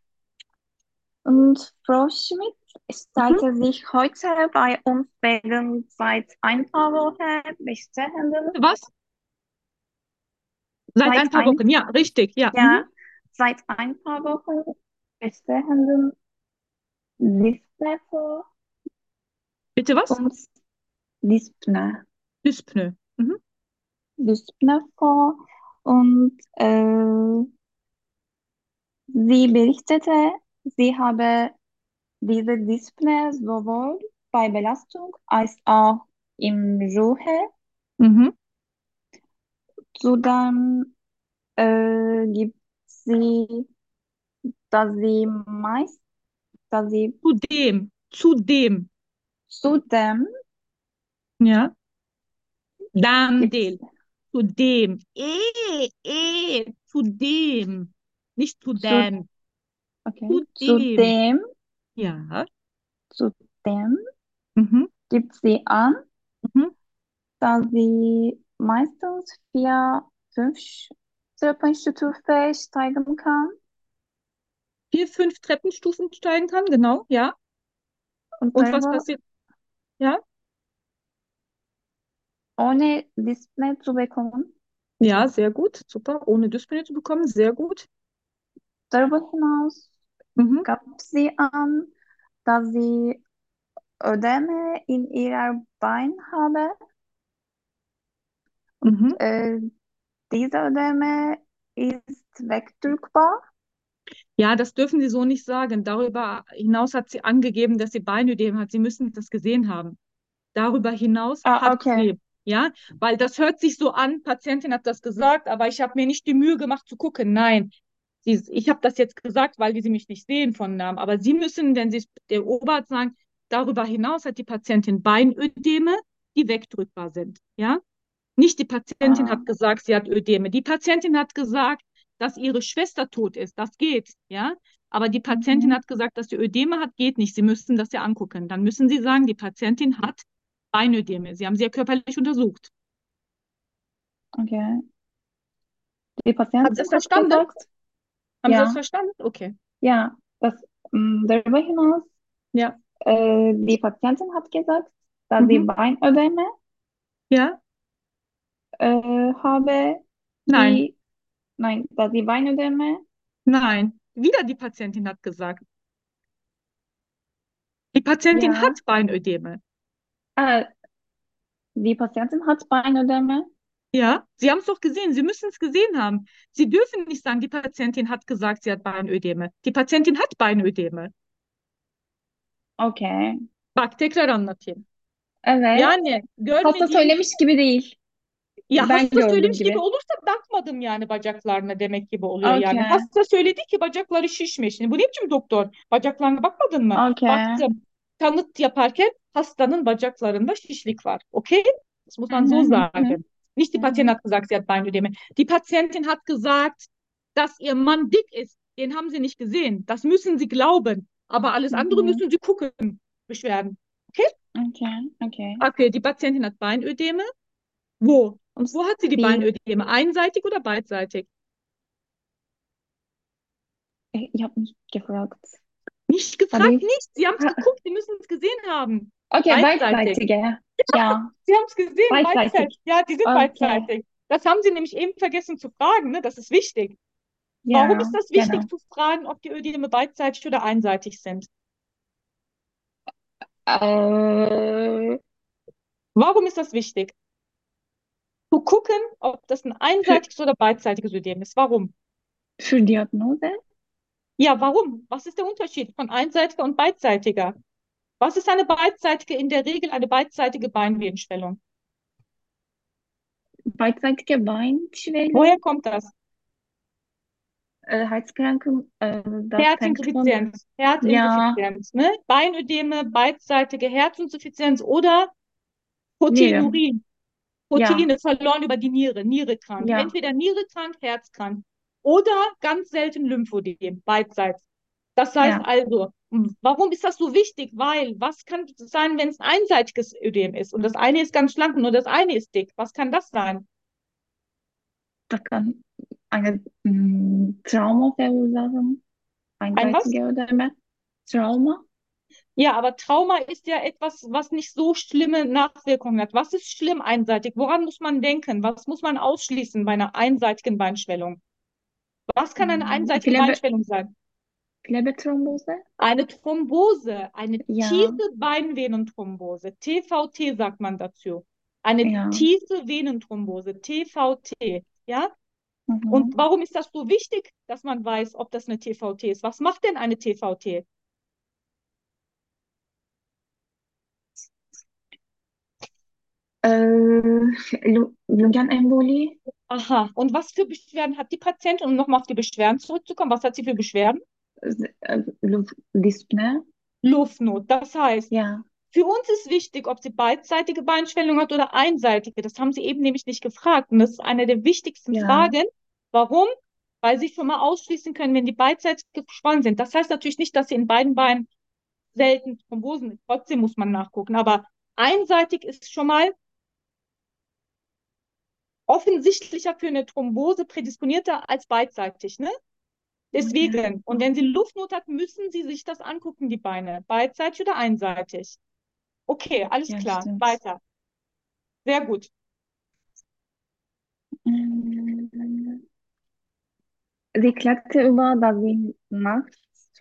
Und Frau Schmidt Mhm. zeigte sich heute bei uns wegen seit ein paar Wochen bestehenden, Was? Seit ein seit paar ein, Wochen. Ja, richtig. Ja. Mhm. ja, seit ein paar Wochen bestehenden Dyspnoe vor Bitte was? und Dyspnoe, Dyspnoe. Mhm. Dyspnoe vor und äh, sie berichtete, sie habe diese Dyspnoe sowohl bei Belastung als auch im Ruhe. Mhm. Zudem äh, gibt sie, dass sie meist, dass sie Zudem, zudem, zudem ja, dann gibt, del, zudem, eh, eh, zudem, nicht zu, zudem, okay, zudem, zudem, ja, zudem mhm. gibt sie an, Mhm. dass sie meistens vier, fünf Treppenstufen steigen kann Vier, fünf Treppenstufen steigen kann, genau, ja. und Und was darüber passiert? Ja, ohne Display zu bekommen. ja, sehr gut, super, ohne Dyspnoe zu bekommen, sehr gut. Darüber hinaus Mhm. gab sie an, dass sie Ödeme in ihrer Bein habe. Mhm. Äh, diese Ödeme ist wegdrückbar. Ja, das dürfen Sie so nicht sagen. Darüber hinaus hat sie angegeben, dass sie Beinödem hat. Sie müssen das gesehen haben. Darüber hinaus Ah, hat okay. sie, ja, weil das hört sich so an, Patientin hat das gesagt, aber ich habe mir nicht die Mühe gemacht zu gucken. Nein, sie, ich habe das jetzt gesagt, weil die sie mich nicht sehen von Namen. Aber Sie müssen, wenn Sie der Oberarzt sagen, darüber hinaus hat die Patientin Beinödeme, die wegdrückbar sind, ja. Nicht die Patientin Ah, hat gesagt, sie hat Ödeme. Die Patientin hat gesagt, dass ihre Schwester tot ist. Das geht, ja. Aber die Patientin mhm. hat gesagt, dass sie Ödeme hat, geht nicht. Sie müssen das ja angucken. Dann müssen Sie sagen, die Patientin hat Beinödeme. Sie haben sie ja körperlich untersucht. Okay. Die Haben Sie das Patientin hat verstanden? gesagt, Haben Sie das ja, verstanden? Okay. ja, dass mh, darüber hinaus, Ja. äh, die Patientin hat gesagt, dass sie Mhm. Beinödeme Ja. äh, habe, Nein. die, nein, dass sie Beinödeme, Nein. Wieder die Patientin hat gesagt. Die Patientin ja, hat Beinödeme. äh, die Patientin hat Beinödeme, Ja, Sie haben es doch gesehen. Sie müssen es gesehen haben. Sie dürfen nicht sagen, die Patientin hat gesagt, sie hat Beinödeme. Die Patientin hat Beinödeme. okay. Bak tekrar anlatayım. Evet, Yani hasta görmediğim söylemiş gibi değil. ya Ben hasta gördüğüm söylemiş gibi gibi. olursa bakmadım yani bacaklarına demek gibi oluyor yani. Okay, Hasta söyledi ki bacakları şişmiş. Şimdi bu ne biçim doktor? Bacaklarına bakmadın mı? okay. Baktım. Tanıt yaparken hastanın bacaklarında şişlik var. Okay? Das muss man Mhm, so mhm, sagen. Nicht die Patientin mhm, hat gesagt, sie hat Beinödeme. Die Patientin hat gesagt, dass ihr Mann dick ist. Den haben sie nicht gesehen. Das müssen sie glauben. Aber alles andere mhm. müssen sie gucken. Beschwerden. Okay? Okay, okay. Okay, die Patientin hat Beinödeme. Wo? Und Wo hat sie die die, Beinödeme? Einseitig oder beidseitig? ich, ich habe nicht gefragt. Nicht Habe gefragt, ich? nicht. Sie haben es Ha, geguckt, Sie müssen es gesehen haben. okay, Beidseitig. beidseitige. Ja, Sie haben es gesehen, beidseitig. beidseitig. Ja, die sind Okay, beidseitig. Das haben Sie nämlich eben vergessen zu fragen, ne? Das ist wichtig. Warum ja, ist das genau. wichtig zu fragen, ob die Ödeme beidseitig oder einseitig sind? Äh, Warum ist das wichtig? Zu gucken, ob das ein für, einseitiges oder beidseitiges Ödem ist. Warum? für Diagnose? Ja, warum? Was ist der Unterschied von einseitiger und beidseitiger? Was ist eine beidseitige, in der Regel eine beidseitige Beinwehenstellung? beidseitige Beinschwellung, Woher kommt das? äh, Herzkranken, äh, das hängt von, Herzinsuffizienz, ja, Herzinsuffizienz, ne? Beinödeme, beidseitige Herzinsuffizienz oder Niere, Proteinurin. ja, Proteine verloren über die Niere, Niere krank. ja, Entweder Niere krank, Herz krank oder ganz selten Lymphödem, beidseits. Das heißt ja. also, warum ist das so wichtig? Weil, was kann es sein, wenn es ein einseitiges Ödem ist und das eine ist ganz schlank und nur das eine ist dick? Was kann das sein? Das kann eine mm, Trauma verursachen, Ein was? einseitige Ödeme. Trauma? Ja, aber Trauma ist ja etwas, was nicht so schlimme Nachwirkungen hat. Was ist schlimm einseitig? Woran muss man denken? Was muss man ausschließen bei einer einseitigen Beinschwellung? Was kann eine Mm, einseitige Plebe, Beinschwellung sein? Plebethrombose? Eine Thrombose, eine Ja, tiefe Beinvenenthrombose, T V T sagt man dazu. Eine ja. tiefe Venenthrombose, T V T, ja? Und Mhm. warum ist das so wichtig, dass man weiß, ob das eine T V T ist? Was macht denn eine T V T? Äh, Lu- Lungenembolie? Aha, und was für Beschwerden hat die Patientin, um nochmal auf die Beschwerden zurückzukommen, was hat sie für Beschwerden? Äh, Lu- Dyspnoe? Luftnot. Das heißt, Ja, für uns ist wichtig, ob sie beidseitige Beinschwellung hat oder einseitige. Das haben Sie eben nämlich nicht gefragt. Und das ist eine der wichtigsten ja. Fragen. Warum? Weil Sie schon mal ausschließen können, wenn die beidseitig geschwollen sind. Das heißt natürlich nicht, dass Sie in beiden Beinen selten Thrombosen sind. Trotzdem muss man nachgucken. Aber einseitig ist schon mal offensichtlicher für eine Thrombose prädisponierter als beidseitig, ne? Okay. Deswegen. Und wenn sie Luftnot hat, müssen Sie sich das angucken, die Beine. Beidseitig oder einseitig. Okay, alles Ja, klar. stimmt. Weiter. Sehr gut. Mm, Sie klagte über, dass sie nachts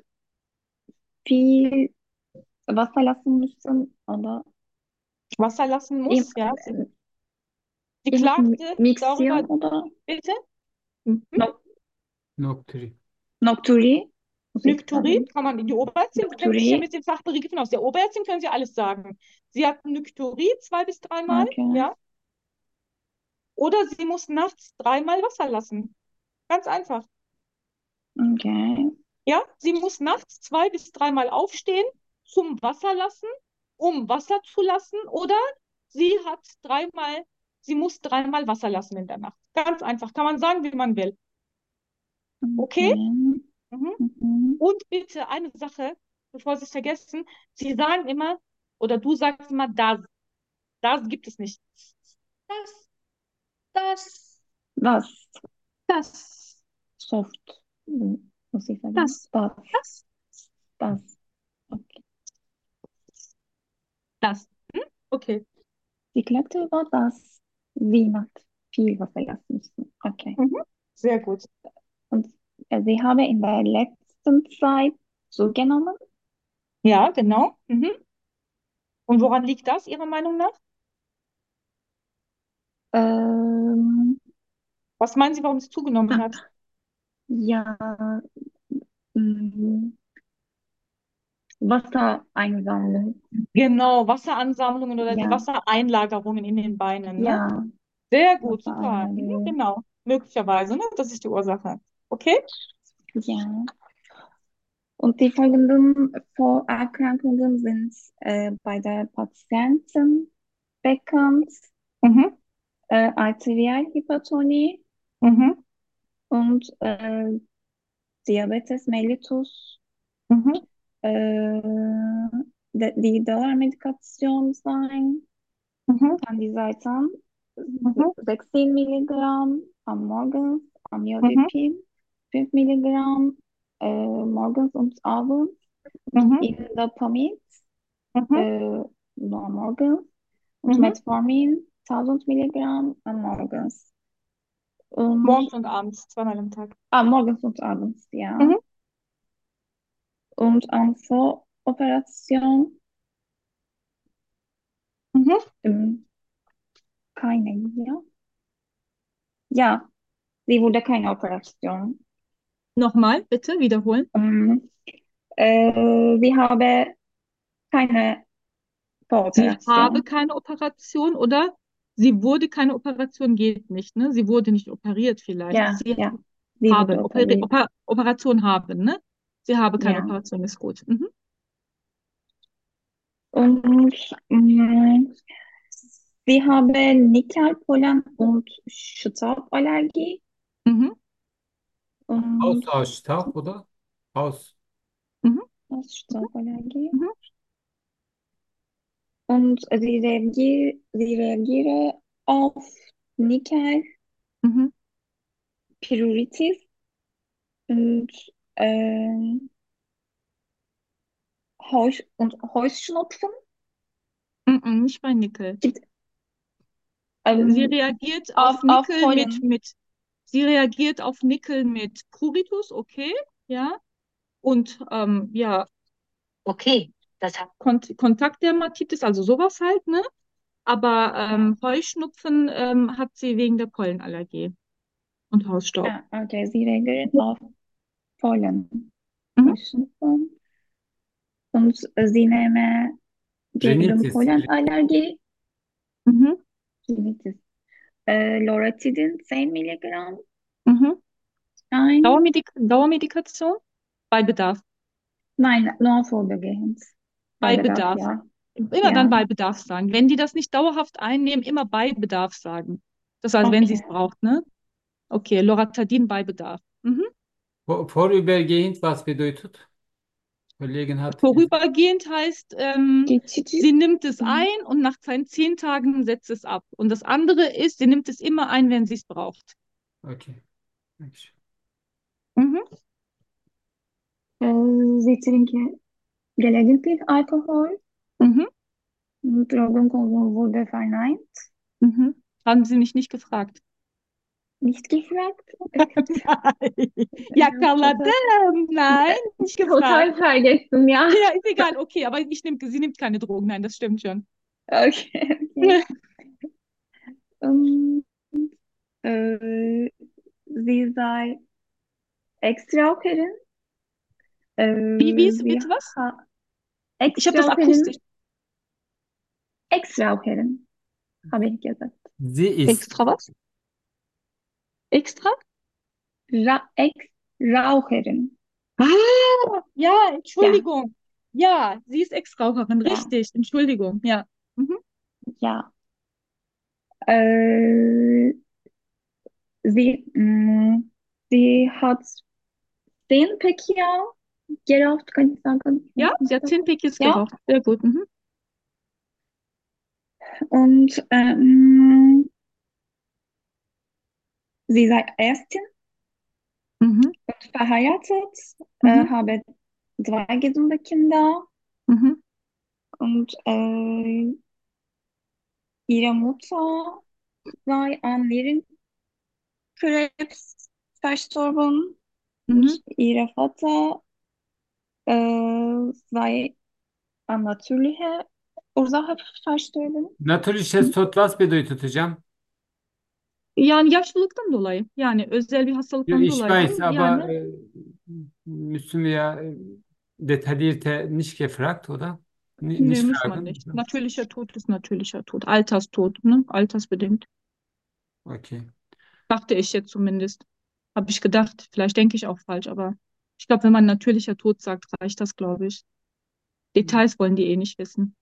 viel Wasser lassen müssen oder Wasser lassen im, muss, ja. Sie, sie im klagte darüber, Mixion oder bitte? Mhm. no Nocturi. Nocturi, muss ich Nykturin sagen. kann man, die Oberärztin kennt sich ja Nocturi, mit den Fachbegriffen aus. Der Oberärztin können Sie alles sagen. Sie hat Nykturin zwei bis dreimal, okay, ja. Oder sie muss nachts dreimal Wasser lassen. Ganz einfach. okay, Ja, sie muss nachts zwei bis dreimal aufstehen zum Wasser lassen, um Wasser zu lassen, oder sie hat dreimal, sie muss dreimal Wasser lassen in der Nacht. Ganz einfach, kann man sagen, wie man will. Okay? okay. Mhm. Mhm. Und bitte eine Sache, bevor Sie es vergessen, Sie sagen immer, oder du sagst immer, das, das gibt es nicht. Das, das, Was? das, Soft, hm, muss ich sagen. das, Das, das, das. Okay. das. Hm? Okay. Sie klagte über, dass sie nachts viel Wasser lassen müssen. Okay. Mhm. Sehr gut. Und äh, sie habe in der letzten Zeit zugenommen. Ja, genau. Mhm. Und woran liegt das, Ihrer Meinung nach? Ähm, Was meinen Sie, warum es zugenommen hat? ja, mh, Wassereinsammlung. Genau, Wasseransammlungen oder die Ja, Wassereinlagerungen in den Beinen, ne? ja, Sehr gut, super. Mhm, Wassereinlagerung. genau, möglicherweise, ne? Das ist die Ursache. Okay? Ja. Und die folgenden Vorerkrankungen sind äh, bei der Patientin bekannt. Mhm, Äh, Arterialhypertonie mhm, und äh, Diabetes mellitus. mhm, Äh, de- die Dauermedikation sein mhm, kann die Seitan mhm, sechzehn Milligramm am Morgen, mhm, Amlodipin fünf Milligramm äh, morgens und abends, mhm, Indapamid mhm, äh, nur morgens und mhm. Metformin tausend Milligramm am morgens und Morgens und abends, zweimal am Tag. ah, morgens und abends, ja. Mhm, Und am Voroperation mhm. ähm, keine, ja. Ja, sie wurde keine Operation. Nochmal, bitte wiederholen. Ähm, äh, sie habe keine Sie habe Voroperation. keine Operation oder Sie wurde keine Operation, geht nicht, ne? Sie wurde nicht operiert vielleicht. Ja, Sie ja. Sie wurde haben, Operi operiert. Oper Operation haben, ne? Sie habe keine Ja. Operation, ist gut. Mhm. Und mh, Sie haben Nickel, Pollen und Stauballergie. Mhm. Und Hausstaub, oder? Haus. Mhm. was ist Stauballergie? Mhm. Und sie reagiere, sie reagiere auf Nickel, Mhm. Pruritus und, ähm, Heusch und Heuschnupfen. Mhm. Nicht bei Nickel. Gibt, Sie ähm, reagiert auf, auf auf Nickel mit, Pollen. mit, sie reagiert auf Nickel mit Pruritus, okay, ja. Und ähm, ja, okay, das hat Kont Kontaktdermatitis, also sowas halt, ne? Aber ähm, Heuschnupfen ähm, hat sie wegen der Pollenallergie und Hausstaub. Ah, okay, sie reagieren auf Pollen. Mhm. Heuschnupfen. Und sie nehmen gegen Rhinitis. Pollenallergie, Mhm. Rhinitis, äh, Loratadin zehn Milligramm Mhm. ein. Dauermedik Dauermedikation? Bei Bedarf. Nein, nur vorübergehend. Bei Bei Bedarf, Bedarf. ja. Immer dann Ja, bei Bedarf sagen. Wenn die das nicht dauerhaft einnehmen, immer bei Bedarf sagen. Das heißt, wenn sie okay. es braucht, ne? Okay, Loratadin bei Bedarf. Mhm. Vor- Vorübergehend, was bedeutet? Kollegin hat gesagt. Vorübergehend heißt, ähm, Geçici. sie nimmt es Hm. ein und nach seinen zehn Tagen setzt es ab. Und das andere ist, sie nimmt es immer ein, wenn sie es braucht. Okay. Dankeschön. Mhm. Äh, sie trinken gelegentlich Alkohol. Mhm. Drogenkonsum wurde verneint. Mhm. Haben Sie mich nicht gefragt? Nicht gefragt. Evet. Nein. Ja, total, Yakaladım. Nein, nicht gefragt. total vergessen, ja. Ja, ist egal, okay, aber ich nehm, sie nimmt keine Drogen. Nein, das stimmt schon. Okay, okay. Ähm, äh, sie sei Extraucherin. Wie, wie Äh, ist, sie bitte was? ha Ich habe das Extraucherin. akustisch. Extraucherin, habe ich gesagt. Sie ist. Extra was? Extra? Ra Ex-Raucherin. Ah, ja, Ja, Entschuldigung. Ja, sie ist Ex-Raucherin, ja, richtig. Entschuldigung, ja. Mhm. ja. Äh, sie, mh, sie hat zehn Päckchen geraucht, kann ich sagen. Ja, Ich sie nicht hat zehn sagen. Päckchen Ja, geraucht. Sehr gut. Mhm. und ähm, sie sei Ärztin Mhm. und verheiratet, äh, Mhm. habe zwei gesunde Kinder Mhm. und äh, ihre Mutter sei an Nierenkrebs verstorben Mhm. und ihr Vater äh, sei an natürliche Ursache verstorben. Natürliches Tod was bedeutet hocam? Yani yaşlılıktan dolayı. Yani özel bir Ja, hastalıktan ich dolayı weiß, değil. aber Yani äh, müssen wir äh, detailliert nicht gefragt, oder? Ni- nee, Nicht muss man fragen. nicht. Natürlicher Tod ist natürlicher Tod. Alterstod, ne? Altersbedingt. Okay. Dachte ich jetzt zumindest. Habe ich gedacht. Vielleicht denke ich auch falsch, aber ich glaube, wenn man natürlicher Tod sagt, reicht das, glaube ich. Details wollen die eh nicht wissen.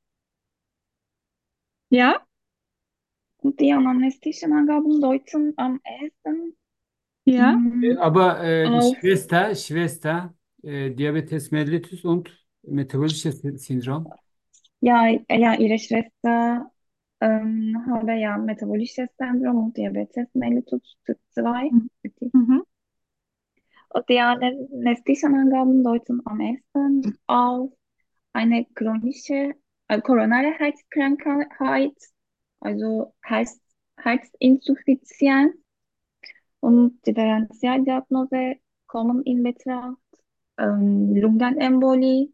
Ja? Und die anamnestischen Angaben deuten am ehesten Ja? Äh, mh, Aber äh, auf, Schwester, Schwester, äh, Diabetes mellitus und metabolisches Syndrom. ja, ja, ihre Schwester ähm, habe ja metabolisches Syndrom und Diabetes mellitus Typ zwei. Mhm. Und die anamnestischen Angaben deuten am ehesten auf eine chronische, äh, koronare Herzkrankheit, also Herz, Herzinsuffizienz und Differentialdiagnose kommen in Betracht, ähm, Lungenembolie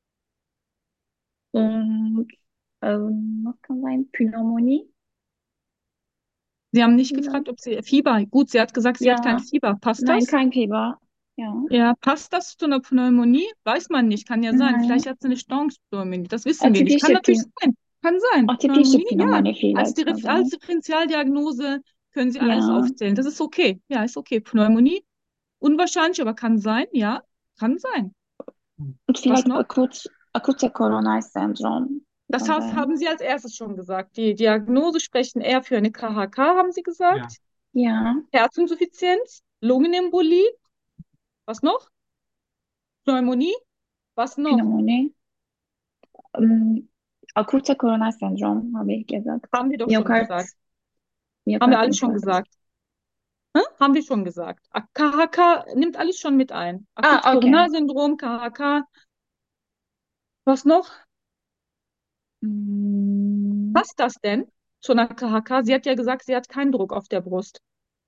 und ähm, was kann sein, Pneumonie. Sie haben nicht gefragt, vielleicht. ob sie Fieber. Gut, sie hat gesagt, sie hat kein Ja, Fieber. Passt nein, das? kein Fieber. Ja, Ja, passt das zu einer Pneumonie? Weiß man nicht, kann ja sein. nein, Vielleicht hat sie eine Stauungspneumonie. Das wissen wir nicht. Kann atypische natürlich Pneumonie. sein. Kann sein. Atepische Pneumonie, ja. Pneumonie Als, vielleicht. Diref- als Also, Differentialdiagnose können Sie alles ja. aufzählen. Das ist okay. Ja, ist okay. Pneumonie, unwahrscheinlich, aber kann sein. Ja, kann sein. Und Was vielleicht noch? akut, akute Coronarsyndrom. Das Kann hast, sein. haben Sie als erstes schon gesagt. Die Diagnose sprechen eher für eine K H K, haben Sie Ja. gesagt. Ja, Herzinsuffizienz, Lungenembolie. Was noch? Pneumonie. Was noch? Pneumonie. Ähm, akute Coronarsyndrom habe ich gesagt. Haben wir doch schon Myokard, gesagt. Haben wir alles schon Myokardinfarkt. gesagt. Hm? Haben wir schon gesagt. A- K H K nimmt alles schon mit ein. Ah, Akutes okay. Coronarsyndrom, K H K. Was noch? Mm, Passt das denn zu einer K H K? Sie hat ja gesagt, sie hat keinen Druck auf der Brust.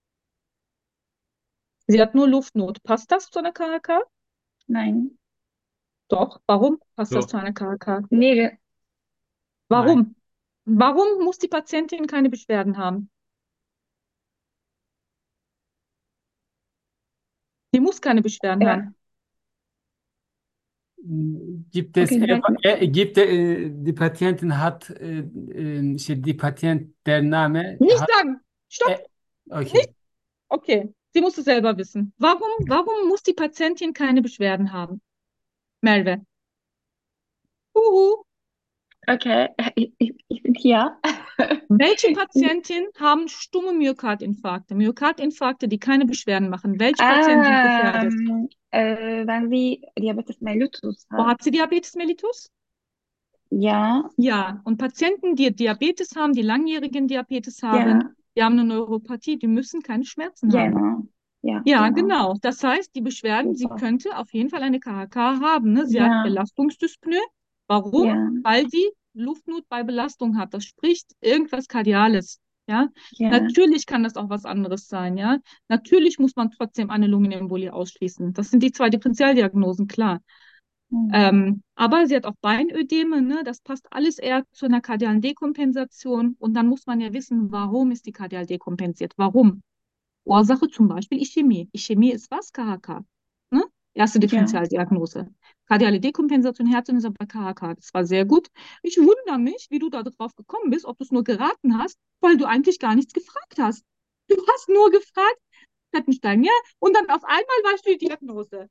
Sie hat nur Luftnot. Passt das zu einer K H K? nein. Doch. Warum passt das So, zu einer K H K? Niere. nein. Warum? Warum muss die Patientin keine Beschwerden haben? Die muss keine Beschwerden Ja, haben. Gibt es, okay, äh, sag mal. äh, gibt, äh, die Patientin hat, äh, äh, şey, die Patient, der Name Nicht hat, sagen. Stopp. äh, Nicht. okay. Okay. Sie muss es selber wissen. Warum, warum muss die Patientin keine Beschwerden haben? Merve. Uhu. Okay, ich, ich, ich bin hier. Welche Patientinnen haben stumme Myokardinfarkte? Myokardinfarkte, die keine Beschwerden machen. Welche Patienten sind gefährdet? Ähm, äh, wenn Sie Diabetes mellitus Wo hat. hat sie Diabetes mellitus? Ja, Ja, und Patienten, die Diabetes haben, die langjährigen Diabetes ja, haben, die haben eine Neuropathie, die müssen keine Schmerzen haben. genau. Ja, Ja, genau. genau. Das heißt, die Beschwerden, sie Super. könnte auf jeden Fall eine K H K haben. Ne? Sie hat Ja, Belastungsdyspnoe. Warum? ja, Weil sie Luftnot bei Belastung hat. Das spricht irgendwas Kardiales. Ja, ja. natürlich kann das auch was anderes sein. Ja, natürlich muss man trotzdem eine Lungenembolie ausschließen. Das sind die zwei Differentialdiagnosen, klar. Hm. Ähm, aber sie hat auch Beinödeme, ne? Das passt alles eher zu einer kardialen Dekompensation. Und dann muss man ja wissen, warum ist die kardial dekompensiert? Warum? Ursache zum Beispiel Ischämie. Ischämie ist was? K H K. Ne? Erste Ja, Differentialdiagnose. Kardiale Dekompensation, Herzen ist aber K H K. Das war sehr gut. Ich wundere mich, wie du da drauf gekommen bist, ob du es nur geraten hast, weil du eigentlich gar nichts gefragt hast. Du hast nur gefragt, Fettenstein, ja? Und dann auf einmal weißt du die Diagnose.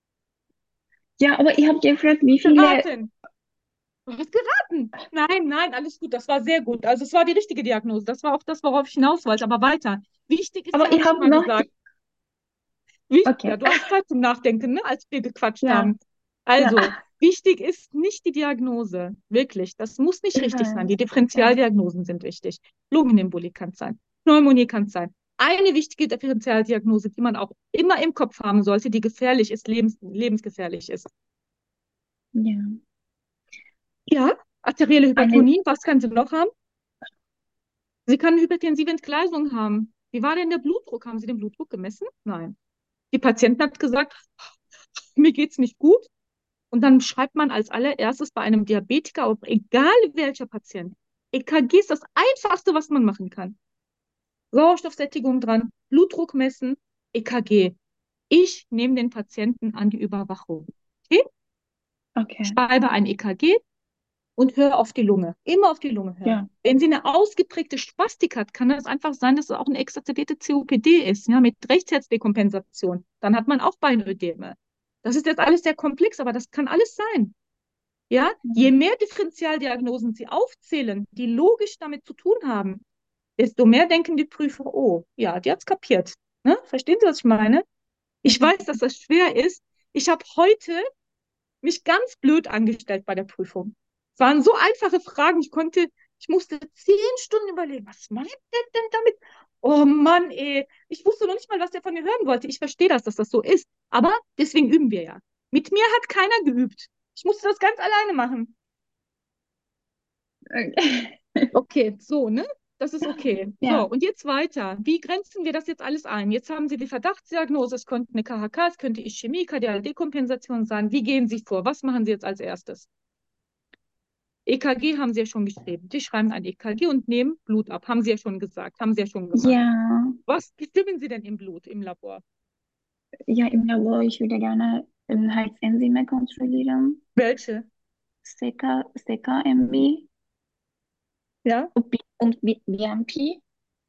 ja, aber ich habe gefragt, wie viele. Geraten. Du hast geraten. Nein, nein, alles gut. Das war sehr gut. Also es war die richtige Diagnose. Das war auch das, worauf ich hinaus wollte. Aber weiter. Wichtig ist Aber ja, ich habe ich habe mal noch. gesagt. Wichtig, ja, Okay. du hast Zeit zum Nachdenken, ne, als wir gequatscht Ja, haben. ja, Also, wichtig ist nicht die Diagnose. Wirklich. Das muss nicht ich richtig sein. Die weiß. Ja, Differentialdiagnosen sind wichtig. Lungenembolie kann es sein. Pneumonie kann es sein. Eine wichtige Differentialdiagnose, die man auch immer im Kopf haben sollte, die gefährlich ist, lebens lebensgefährlich ist. ja. Ja, arterielle Eine, Hypertonie, was kann sie noch haben? Sie kann eine hypertensive Entgleisung haben. Wie war denn der Blutdruck? Haben Sie den Blutdruck gemessen? Nein. Die Patientin hat gesagt, mir geht's nicht gut. Und dann schreibt man als allererstes bei einem Diabetiker, ob egal welcher Patient, E K G ist das Einfachste, was man machen kann. Sauerstoffsättigung dran, Blutdruck messen, E K G. Ich nehme den Patienten an die Überwachung. Okay? okay. Schreibe ein E K G und höre auf die Lunge. Immer auf die Lunge hören. Ja, Wenn sie eine ausgeprägte Spastik hat, kann das einfach sein, dass es auch eine exacerbierte C O P D ist, ja, mit Rechtsherzdekompensation. Dann hat man auch Beinödeme. Das ist jetzt alles sehr komplex, aber das kann alles sein. Ja, je ja, mehr Differentialdiagnosen Sie aufzählen, die logisch damit zu tun haben, desto mehr denken die Prüfer, oh, ja, die hat's kapiert. Ne? Verstehen Sie, was ich meine? Ich mhm. weiß, dass das schwer ist. Ich habe heute mich ganz blöd angestellt bei der Prüfung. Es waren so einfache Fragen, ich konnte, ich musste zehn Stunden überlegen, was meint der denn damit? Oh Mann, ey, ich wusste noch nicht mal, was der von mir hören wollte. Ich verstehe das, dass das so ist. Aber deswegen üben wir ja. Mit mir hat keiner geübt. Ich musste das ganz alleine machen. Okay. Okay, so, ne? Das ist okay. So, Ja, und jetzt weiter. Wie grenzen wir das jetzt alles ein? Jetzt haben Sie die Verdachtsdiagnose, es könnte eine K H K, es könnte Ischämie, kardiale Dekompensation sein. Wie gehen Sie vor? Was machen Sie jetzt als erstes? E K G haben Sie ja schon geschrieben. Sie schreiben ein E K G und nehmen Blut ab. Haben Sie ja schon gesagt, haben Sie ja schon gemacht. ja, Was bestimmen Sie denn im Blut, im Labor? ja, im Labor, ich würde gerne ähm, Herzenzyme kontrollieren. Welche? C K, C K M B. Ja, Und, B und B BMP,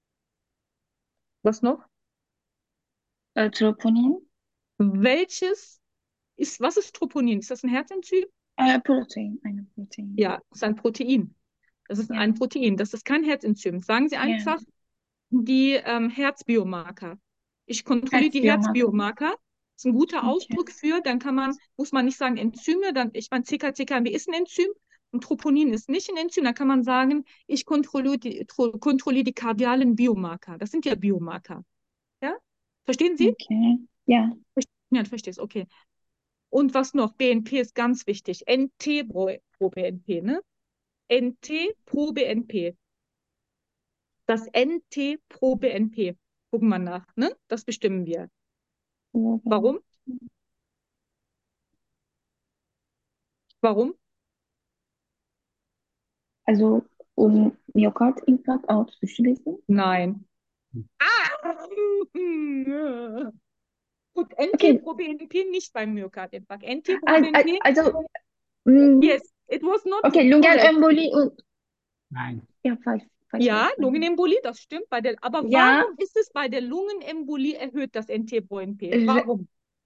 was noch? äh, Troponin, Welches ist, was ist Troponin? Ist das ein Herzenzym? äh, Protein, eine Protein. Ja, ist ein Protein. Das ist Ja, ein Protein. Das ist kein Herzenzym. Sagen Sie ja. einfach die ähm, Herzbiomarker. Ich kontrolliere die Herzbiomarker. Herzbiomarker. Das ist ein guter Okay. Ausdruck für, dann kann man, muss man nicht sagen Enzyme, dann, ich meine, C K C K M B ist ein Enzym und Troponin ist nicht ein Enzym, dann kann man sagen, ich kontrolliere die, tro- kontrolliere die kardialen Biomarker. Das sind ja Biomarker. Ja? Verstehen Sie? Okay. Ja. Ja, du verstehst, okay. Und was noch? B N P ist ganz wichtig. N T pro, pro B N P, ne? N T pro B N P. Das N T pro B N P. Gucken wir nach, ne? Das bestimmen wir. Warum? Warum? Also, um Myokardinfarkt auszuschließen. Nein. Ah! Gut, N T Okay. pro B N P nicht beim Myokardinfarkt. N T pro Al- al- B N P, Also, mh, yes, it was not okay, correct. Lungenembolie und, Nein. ja, falsch, falsch Ja, verstanden. Lungenembolie, das stimmt. Bei der, aber Ja, warum ist es bei der Lungenembolie erhöht, das N T pro B N P? re Warum?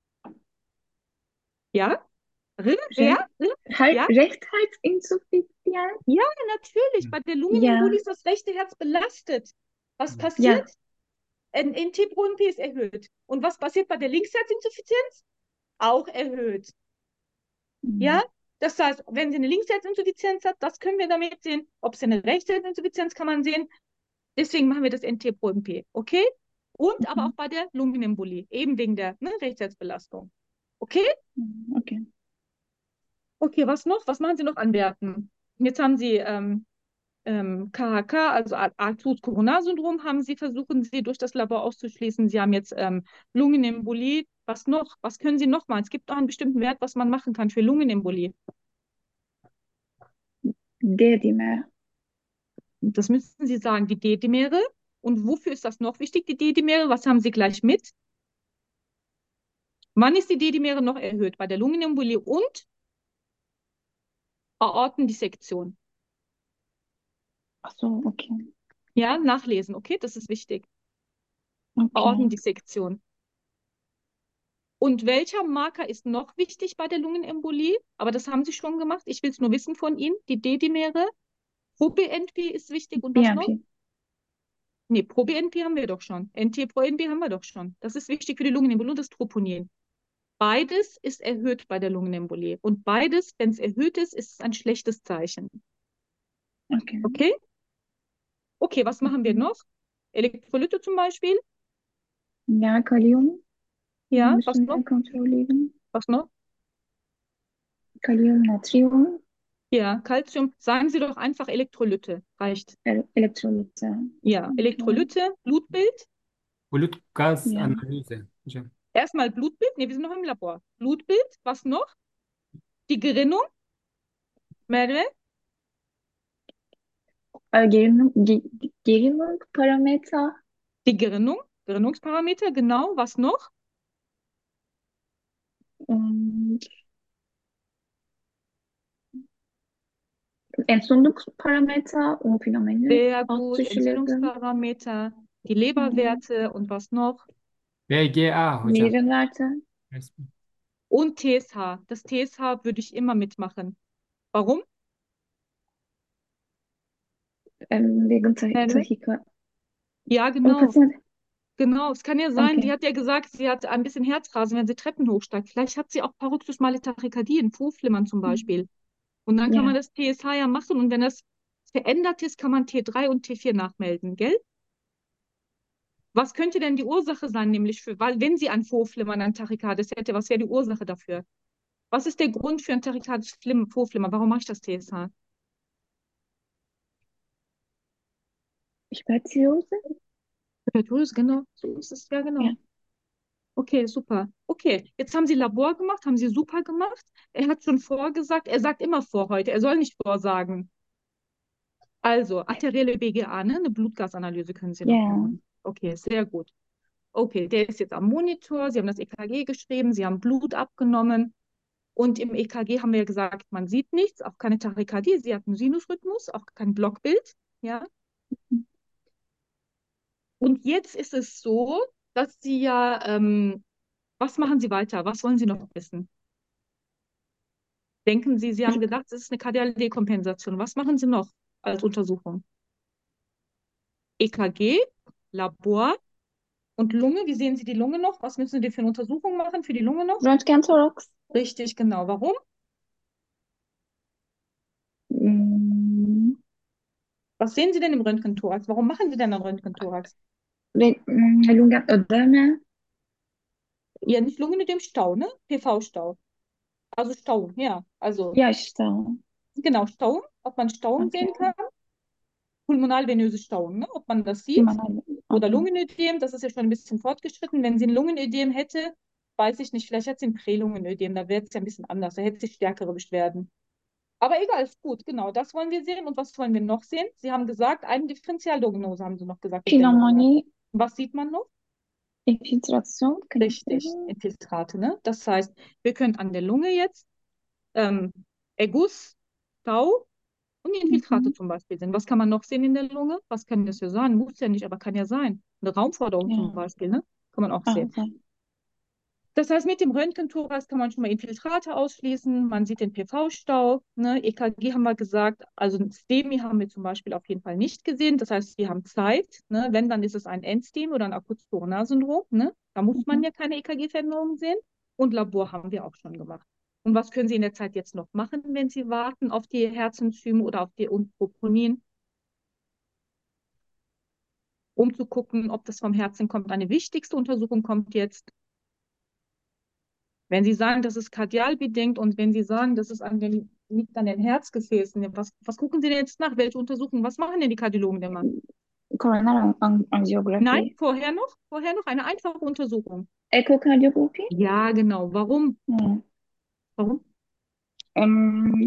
Ja? R, re R, R, Hal- ja? Rechtsherzinsuffizienz? Ja, natürlich. Bei der Lungenembolie Ja, ist das rechte Herz belastet. Was Ja. passiert? ja. Ein N T pro B N P ist erhöht. Und was passiert bei der Linksherzinsuffizienz? Auch erhöht. Ja? Mhm. Das heißt, wenn sie eine Linksherzinsuffizienz hat, das können wir damit sehen. Ob sie eine Rechtsherzinsuffizienz kann man sehen. Deswegen machen wir das N T pro B N P. Okay? Und aber auch Mhm. bei der Lungenembolie. Eben wegen der ne, Rechtsherzbelastung. Okay? Mhm. Okay. Okay, was noch? Was machen Sie noch an Werten? Jetzt haben Sie ähm, ähm, K H K, also Arthroskoronarsyndrom, haben Sie, versuchen Sie durch das Labor auszuschließen. Sie haben jetzt ähm, Lungenembolie. Was noch? Was können Sie noch mal? Es gibt auch einen bestimmten Wert, was man machen kann für Lungenembolie. D-Dimer. Das müssen Sie sagen, die D-Dimere. Und wofür ist das noch wichtig, die D-Dimere? Was haben Sie gleich mit? Wann ist die D-Dimere noch erhöht? Bei der Lungenembolie und Aortendissektion. Ach so, okay. Ja, nachlesen, okay? Das ist wichtig. Okay. Aortendissektion. Und welcher Marker ist noch wichtig bei der Lungenembolie? Aber das haben Sie schon gemacht. Ich will es nur wissen von Ihnen. Die D-Dimere. Pro B N P ist wichtig. Und was noch? B M P. Nee, Pro B N P haben wir doch schon. N T pro B N P haben wir doch schon. Das ist wichtig für die Lungenembolie und das Troponin. Beides ist erhöht bei der Lungenembolie. Und beides, wenn es erhöht ist, ist es ein schlechtes Zeichen. Okay. Okay? Okay, was machen wir Mhm. noch? Elektrolyte zum Beispiel. Ja, Kalium Ja, was müssen noch? wir kontrollieren. Was noch? Kalium, Natrium, Ja, Calcium. Sagen Sie doch einfach Elektrolyte. Reicht. El Elektrolyte. Ja, Okay. Elektrolyte, Blutbild. Ja. Blutgasanalyse. Hocam. Erstmal Blutbild. Nee, wir sind noch im Labor. Blutbild. Was noch? Die Gerinnung. Merve. Äh, Gerinnung, Ge Gerinnungsparameter, Die Gerinnung. Gerinnungsparameter. Genau. Was noch? und Entzündungsparameter, um Phänomene Sehr gut. auszuschließen. Entzündungsparameter. Die Mhm. Leberwerte. Und was noch? V G A hocam. Nierenwerte, Resmi. Und T S H. Das T S H würde ich immer mitmachen. Warum? ähm, wegen Tach Merve? Tachykardie. Ja, Oh, genau. Patient. Genau, es kann ja sein, die Okay. hat ja gesagt, sie hat ein bisschen Herzrasen, wenn sie Treppen hochsteigt. Vielleicht hat sie auch paroxysmale Tachykardie, ein Vorflimmern zum Beispiel. Und dann kann man Ja, das T S H ja machen und wenn das verändert ist, kann man T drei und T vier nachmelden, gell? Was könnte denn die Ursache sein, nämlich für, weil wenn sie an Vorflimmern, an Tachykardis hätte, was wäre die Ursache dafür? Was ist der Grund für ein tachykardisches Flim- Vorflimmern? Warum mache ich das T S H? Hyperthyreose? Hyperthyreose, genau, so ist es, ja Ja. genau. Okay, super. Okay, jetzt haben Sie Labor gemacht, haben Sie super gemacht. Er hat schon vorgesagt, er sagt immer vor heute, er soll nicht vorsagen. Also, arterielle B G A, ne? Eine Blutgasanalyse können Sie noch Ja. machen. Okay, sehr gut. Okay, der ist jetzt am Monitor, Sie haben das E K G geschrieben, Sie haben Blut abgenommen und im E K G haben wir gesagt, man sieht nichts, auch keine Tachykardie, Sie hatten Sinusrhythmus, auch kein Blockbild. Ja. Und jetzt ist es so, dass Sie ja, ähm, was machen Sie weiter? Was wollen Sie noch wissen? Denken Sie, Sie haben gedacht, es ist eine Kardialdekompensation. Was machen Sie noch als Untersuchung? E K G, Labor und Lunge. Wie sehen Sie die Lunge noch? Was müssen Sie für eine Untersuchung machen für die Lunge noch? Röntgenthorax. Richtig, genau. Warum? Mm, Was sehen Sie denn im Röntgenthorax? Warum machen Sie denn einen Röntgenthorax? Re- mm, Lungenödeme. Ja, nicht Lunge mit dem Stau, ne? P V-Stau. Also Stau, ja. Also, Ja, Stau. genau, Stau. Ob man Stauen Okay. sehen kann. Pulmonalvenöse Stauen, ne? Ob man das sieht. Pulmonale. Oder Okay. Lungenödem, das ist ja schon ein bisschen fortgeschritten. Wenn sie ein Lungenödem hätte, weiß ich nicht, vielleicht hat sie ein Prälungenödem, da wäre es ja ein bisschen anders, da hätte sie stärkere Beschwerden. Aber egal, ist gut, genau, das wollen wir sehen. Und was wollen wir noch sehen? Sie haben gesagt, eine Differentialdiagnose haben Sie noch gesagt mit der Lunge. Pneumonie, Was sieht man noch? Infiltration. Richtig, Infiltrate, ne? Das heißt, wir können an der Lunge jetzt ähm, Erguss, Stau und Infiltrate Mhm. zum Beispiel sehen. Was kann man noch sehen in der Lunge? Was kann das ja sein? Muss ja nicht, aber kann ja sein. Eine Raumforderung Ja, zum Beispiel, ne? Kann man auch sehen. also. Das heißt, mit dem Röntgenthorax kann man schon mal Infiltrate ausschließen. Man sieht den P V-Stau. Ne? E K G haben wir gesagt, also ein STEMI haben wir zum Beispiel auf jeden Fall nicht gesehen. Das heißt, wir haben Zeit. Ne? Wenn, dann ist es ein Endstem oder ein akutes Coronarsyndrom. Ne? Da muss man Mhm. ja keine E K G-Veränderungen sehen. Und Labor haben wir auch schon gemacht. Und was können Sie in der Zeit jetzt noch machen, wenn Sie warten auf die Herzenzyme oder auf die Troponin, um zu gucken, ob das vom Herzen kommt? Eine wichtigste Untersuchung kommt jetzt. Wenn Sie sagen, das ist kardial bedingt und wenn Sie sagen, das ist an den, liegt an den Herzgefäßen, was, was gucken Sie denn jetzt nach? Welche Untersuchungen? Was machen denn die Kardiologen denn mal? Coronar Nein, Angiography. vorher noch, vorher noch eine einfache Untersuchung. Echokardiographie. Ja, genau. Warum? Ja. Warum? Ähm,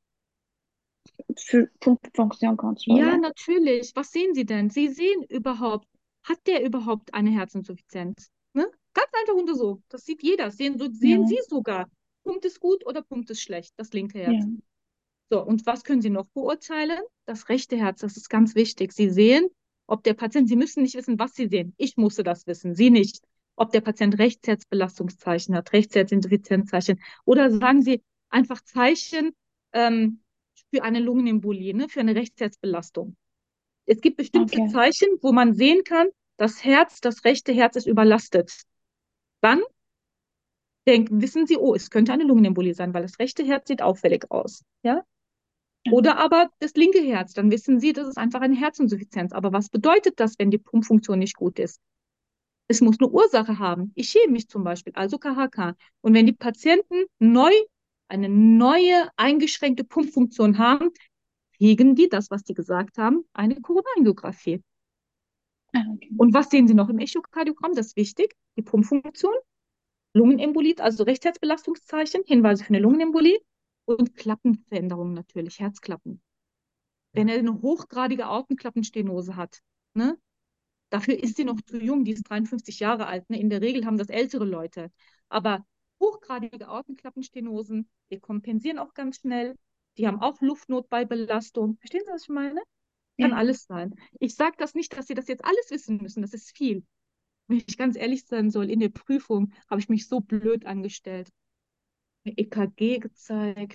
für Ja, Pumpfunktionkontrolle. natürlich. Was sehen Sie denn? Sie sehen überhaupt, hat der überhaupt eine Herzinsuffizienz? Ne? Ganz einfach untersucht. Das sieht jeder. Sehen, so, sehen Ja, Sie sogar. Pumpt es gut oder pumpt es schlecht, das linke Herz? ja. So, und was können Sie noch beurteilen? Das rechte Herz, das ist ganz wichtig. Sie sehen, ob der Patient, Sie müssen nicht wissen, was Sie sehen. Ich musste das wissen, Sie nicht. Ob der Patient Rechtsherzbelastungszeichen hat, Rechtsherzinsuffizienzzeichen. Oder sagen Sie einfach Zeichen ähm, für eine Lungenembolie, ne, für eine Rechtsherzbelastung. Es gibt bestimmte Okay. Zeichen, wo man sehen kann, das Herz, das rechte Herz ist überlastet. Dann denken, wissen Sie, oh, es könnte eine Lungenembolie sein, weil das rechte Herz sieht auffällig aus. Ja? Oder aber das linke Herz, dann wissen Sie, das ist einfach eine Herzinsuffizienz. Aber was bedeutet das, wenn die Pumpfunktion nicht gut ist? Es muss eine Ursache haben. Ischämisch zum Beispiel, also K H K. Und wenn die Patienten neu eine neue eingeschränkte Pumpfunktion haben, kriegen die, das, was die gesagt haben, eine Koronarangiographie. Ah, okay. Und was sehen Sie noch im Echokardiogramm? Das ist wichtig, die Pumpfunktion, Lungenembolie, also Rechtsherzbelastungszeichen, Hinweise für eine Lungenembolie und Klappenveränderungen natürlich, Herzklappen. Wenn er eine hochgradige Aortenklappenstenose hat, ne? Dafür ist sie noch zu jung, die ist dreiundfünfzig Jahre alt. Ne? In der Regel haben das ältere Leute. Aber hochgradige Aortenklappenstenosen, die kompensieren auch ganz schnell. Die haben auch Luftnot bei Belastung. Verstehen Sie, was ich meine? Kann Ja. alles sein. Ich sage das nicht, dass Sie das jetzt alles wissen müssen. Das ist viel. Wenn ich ganz ehrlich sein soll, in der Prüfung habe ich mich so blöd angestellt. Mir E K G gezeigt.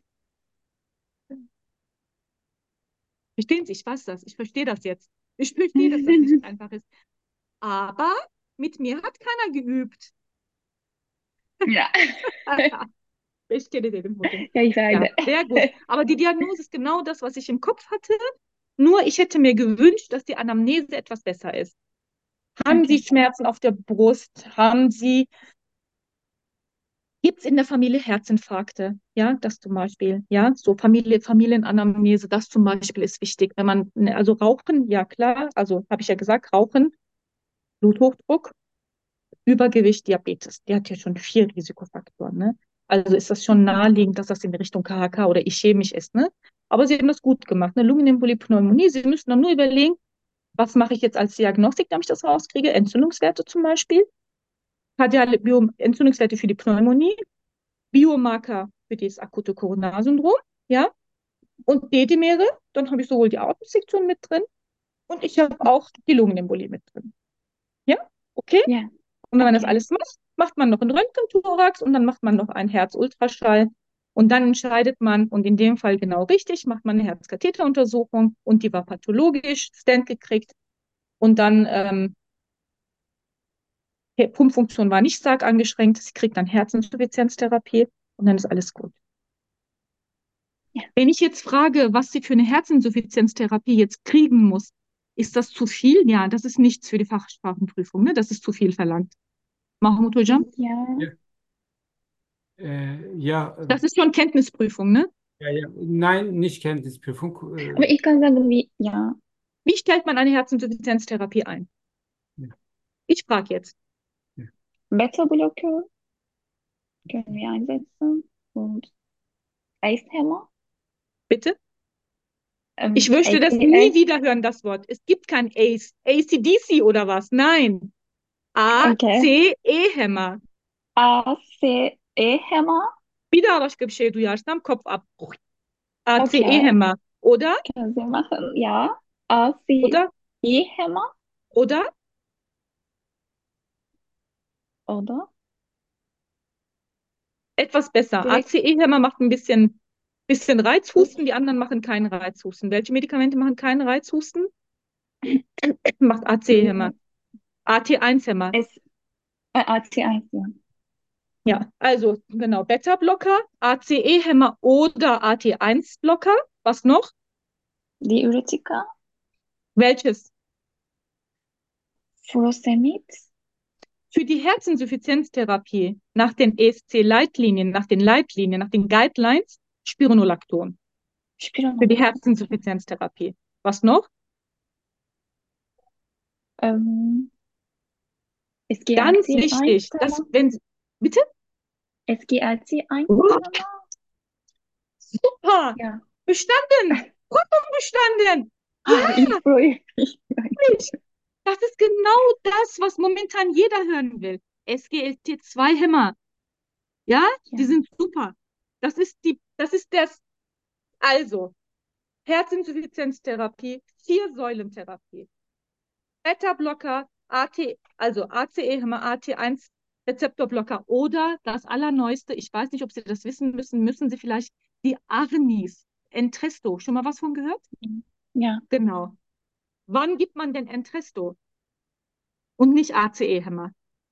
Verstehen Sie, ich weiß das. Ich verstehe das jetzt. Ich verstehe, dass das nicht einfach ist. Aber mit mir hat keiner geübt. Ja. Ich kenne den Pudding. Ja, ich Ja, weiß. sehr gut. Aber die Diagnose ist genau das, was ich im Kopf hatte. Nur ich hätte mir gewünscht, dass die Anamnese etwas besser ist. Haben Sie Okay. Schmerzen auf der Brust? Haben Sie, gibt es in der Familie Herzinfarkte? Ja, das zum Beispiel. Ja, so Familie, Familienanamnese, das zum Beispiel ist wichtig. Wenn man, also Rauchen, ja klar, also habe ich ja gesagt, Rauchen, Bluthochdruck, Übergewicht, Diabetes, der hat ja schon vier Risikofaktoren. Ne? Also ist das schon naheliegend, dass das in Richtung K H K oder ischämisch ist. Ne? Aber Sie haben das gut gemacht. Eine Lungenembolie, Pneumonie. Sie müssen dann nur überlegen, was mache ich jetzt als Diagnostik, damit ich das rauskriege? Entzündungswerte zum Beispiel, kardiale Bio Entzündungswerte für die Pneumonie, Biomarker für das akute Coronarsyndrom, ja, und D-Dimere. Dann habe ich sowohl die Aortendissektion mit drin, und ich habe auch die Lungenembolie mit drin. Ja, okay? Ja, Und wenn man das okay. alles macht, macht man noch einen Röntgenthorax und dann macht man noch einen Herzultraschall. Und dann entscheidet man, und in dem Fall genau richtig, macht man eine Herzkatheteruntersuchung und die war pathologisch, Stent gekriegt. Und dann, ähm, die Pumpfunktion war nicht stark angeschränkt, sie kriegt dann Herzinsuffizienztherapie und dann ist alles gut. Ja. Wenn ich jetzt frage, was sie für eine Herzinsuffizienztherapie jetzt kriegen muss, ist das zu viel? Ja, das ist nichts für die Fachsprachenprüfung, ne? Das ist zu viel verlangt. Mahmoud Hocam? Ja, Ja, äh, ja, äh, Das ist schon Kenntnisprüfung, ne? ja, ja. Nein, nicht Kenntnisprüfung. aber ich kann sagen, wie, ja, Wie stellt man eine Herzinsuffizienztherapie ein? Äh, Ich frage jetzt. ja. Beta-Blocker können wir einsetzen und Eishämmer. Bitte? Ähm, Ich möchte das A C nie S, wieder hören, das Wort. Es gibt kein Ace. A C D C oder was? Nein. A, okay. C, E-Hämmer. A C E-Hämmer. Bir daha başka bir şey duyarsam Kopfabbruch. A, C, Okay, E-Hämmer. Oder? können Sie machen. Ja, A C Oder? E-Hämmer. Oder? Oder? Etwas besser. Direkt. A C E-Hämmer macht ein bisschen, bisschen Reizhusten, die anderen machen keinen Reizhusten. Welche Medikamente machen keinen Reizhusten? Macht A C E-Hämmer. Mm, A T eins Hämmer. Es, äh, A C eins, ja. Ja, also genau, Beta-Blocker, A C E-Hämmer oder A T eins Blocker. Was noch? Diuretika. Welches? Furosemid. Für die Herzinsuffizienztherapie nach den E S C-Leitlinien, nach den Leitlinien, nach den Guidelines, Spironolacton. Für die Spironolacton. Herzinsuffizienztherapie. Was noch? Ähm, Ganz S G L T wichtig, eins dass Hämmer. wenn Sie, bitte? S G L T eins Oh, Hämmer. super, Ja. bestanden, Prüfung bestanden. Ja, Ah, ich freue mich. das ist genau das, was momentan jeder hören will. S G L T zwei Hämmer, ja, die Ja. sind super. Das ist die, das ist das, also, Herzinsuffizienztherapie, Vier-Säulen-Therapie. Beta-Blocker, A T, also A C E-Hämmer, A T eins Rezeptorblocker oder das Allerneueste, ich weiß nicht, ob Sie das wissen müssen, müssen Sie vielleicht die Arnis, Entresto, schon mal was von gehört? Ja. Genau. Wann gibt man denn Entresto und nicht A C E-Hämmer?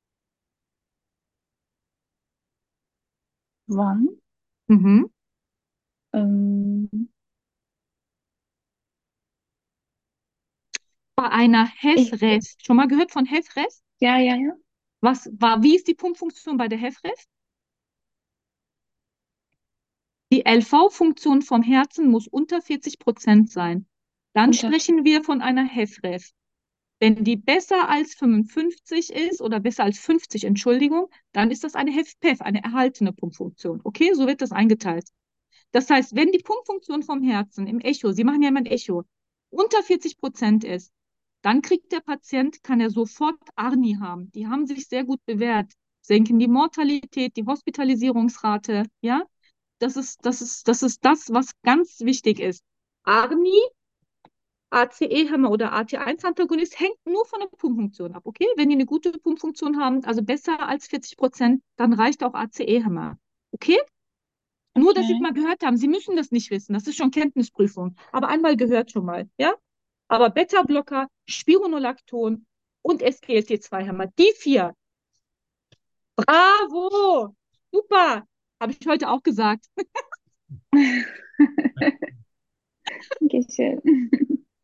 Wann? Mhm. Ähm, Bei einer ich, HEFRES, schon mal gehört von HEFRES? ja, ja, ja. Was war, wie ist die Pumpfunktion bei der HEFRES? Die L V-Funktion vom Herzen muss unter vierzig Prozent sein. Dann Unter, sprechen wir von einer HEFRES. Wenn die besser als fünfundfünfzig ist oder besser als fünfzig, Entschuldigung, dann ist das eine HEFPEF, eine erhaltene Pumpfunktion. Okay, so wird das eingeteilt. Das heißt, wenn die Pumpfunktion vom Herzen im Echo, Sie machen ja immer ein Echo, unter vierzig Prozent ist, dann kriegt der Patient, kann er sofort Arni haben. Die haben sich sehr gut bewährt, senken die Mortalität, die Hospitalisierungsrate, ja. Das ist, das ist, das ist das, was ganz wichtig ist. Arni, A C E-Hämmer oder A T eins Antagonist hängt nur von der Pumpfunktion ab, okay? Wenn die eine gute Pumpfunktion haben, also besser als vierzig Prozent, dann reicht auch A C E-Hämmer, okay? Nur, dass Sie es okay. mal gehört haben. Sie müssen das nicht wissen. Das ist schon Kenntnisprüfung. Aber einmal gehört schon mal, ja? Aber Beta-Blocker, Spironolacton und S G L T zwei Hämmer, die vier. Bravo! Super! Habe ich heute auch gesagt. Dankeschön.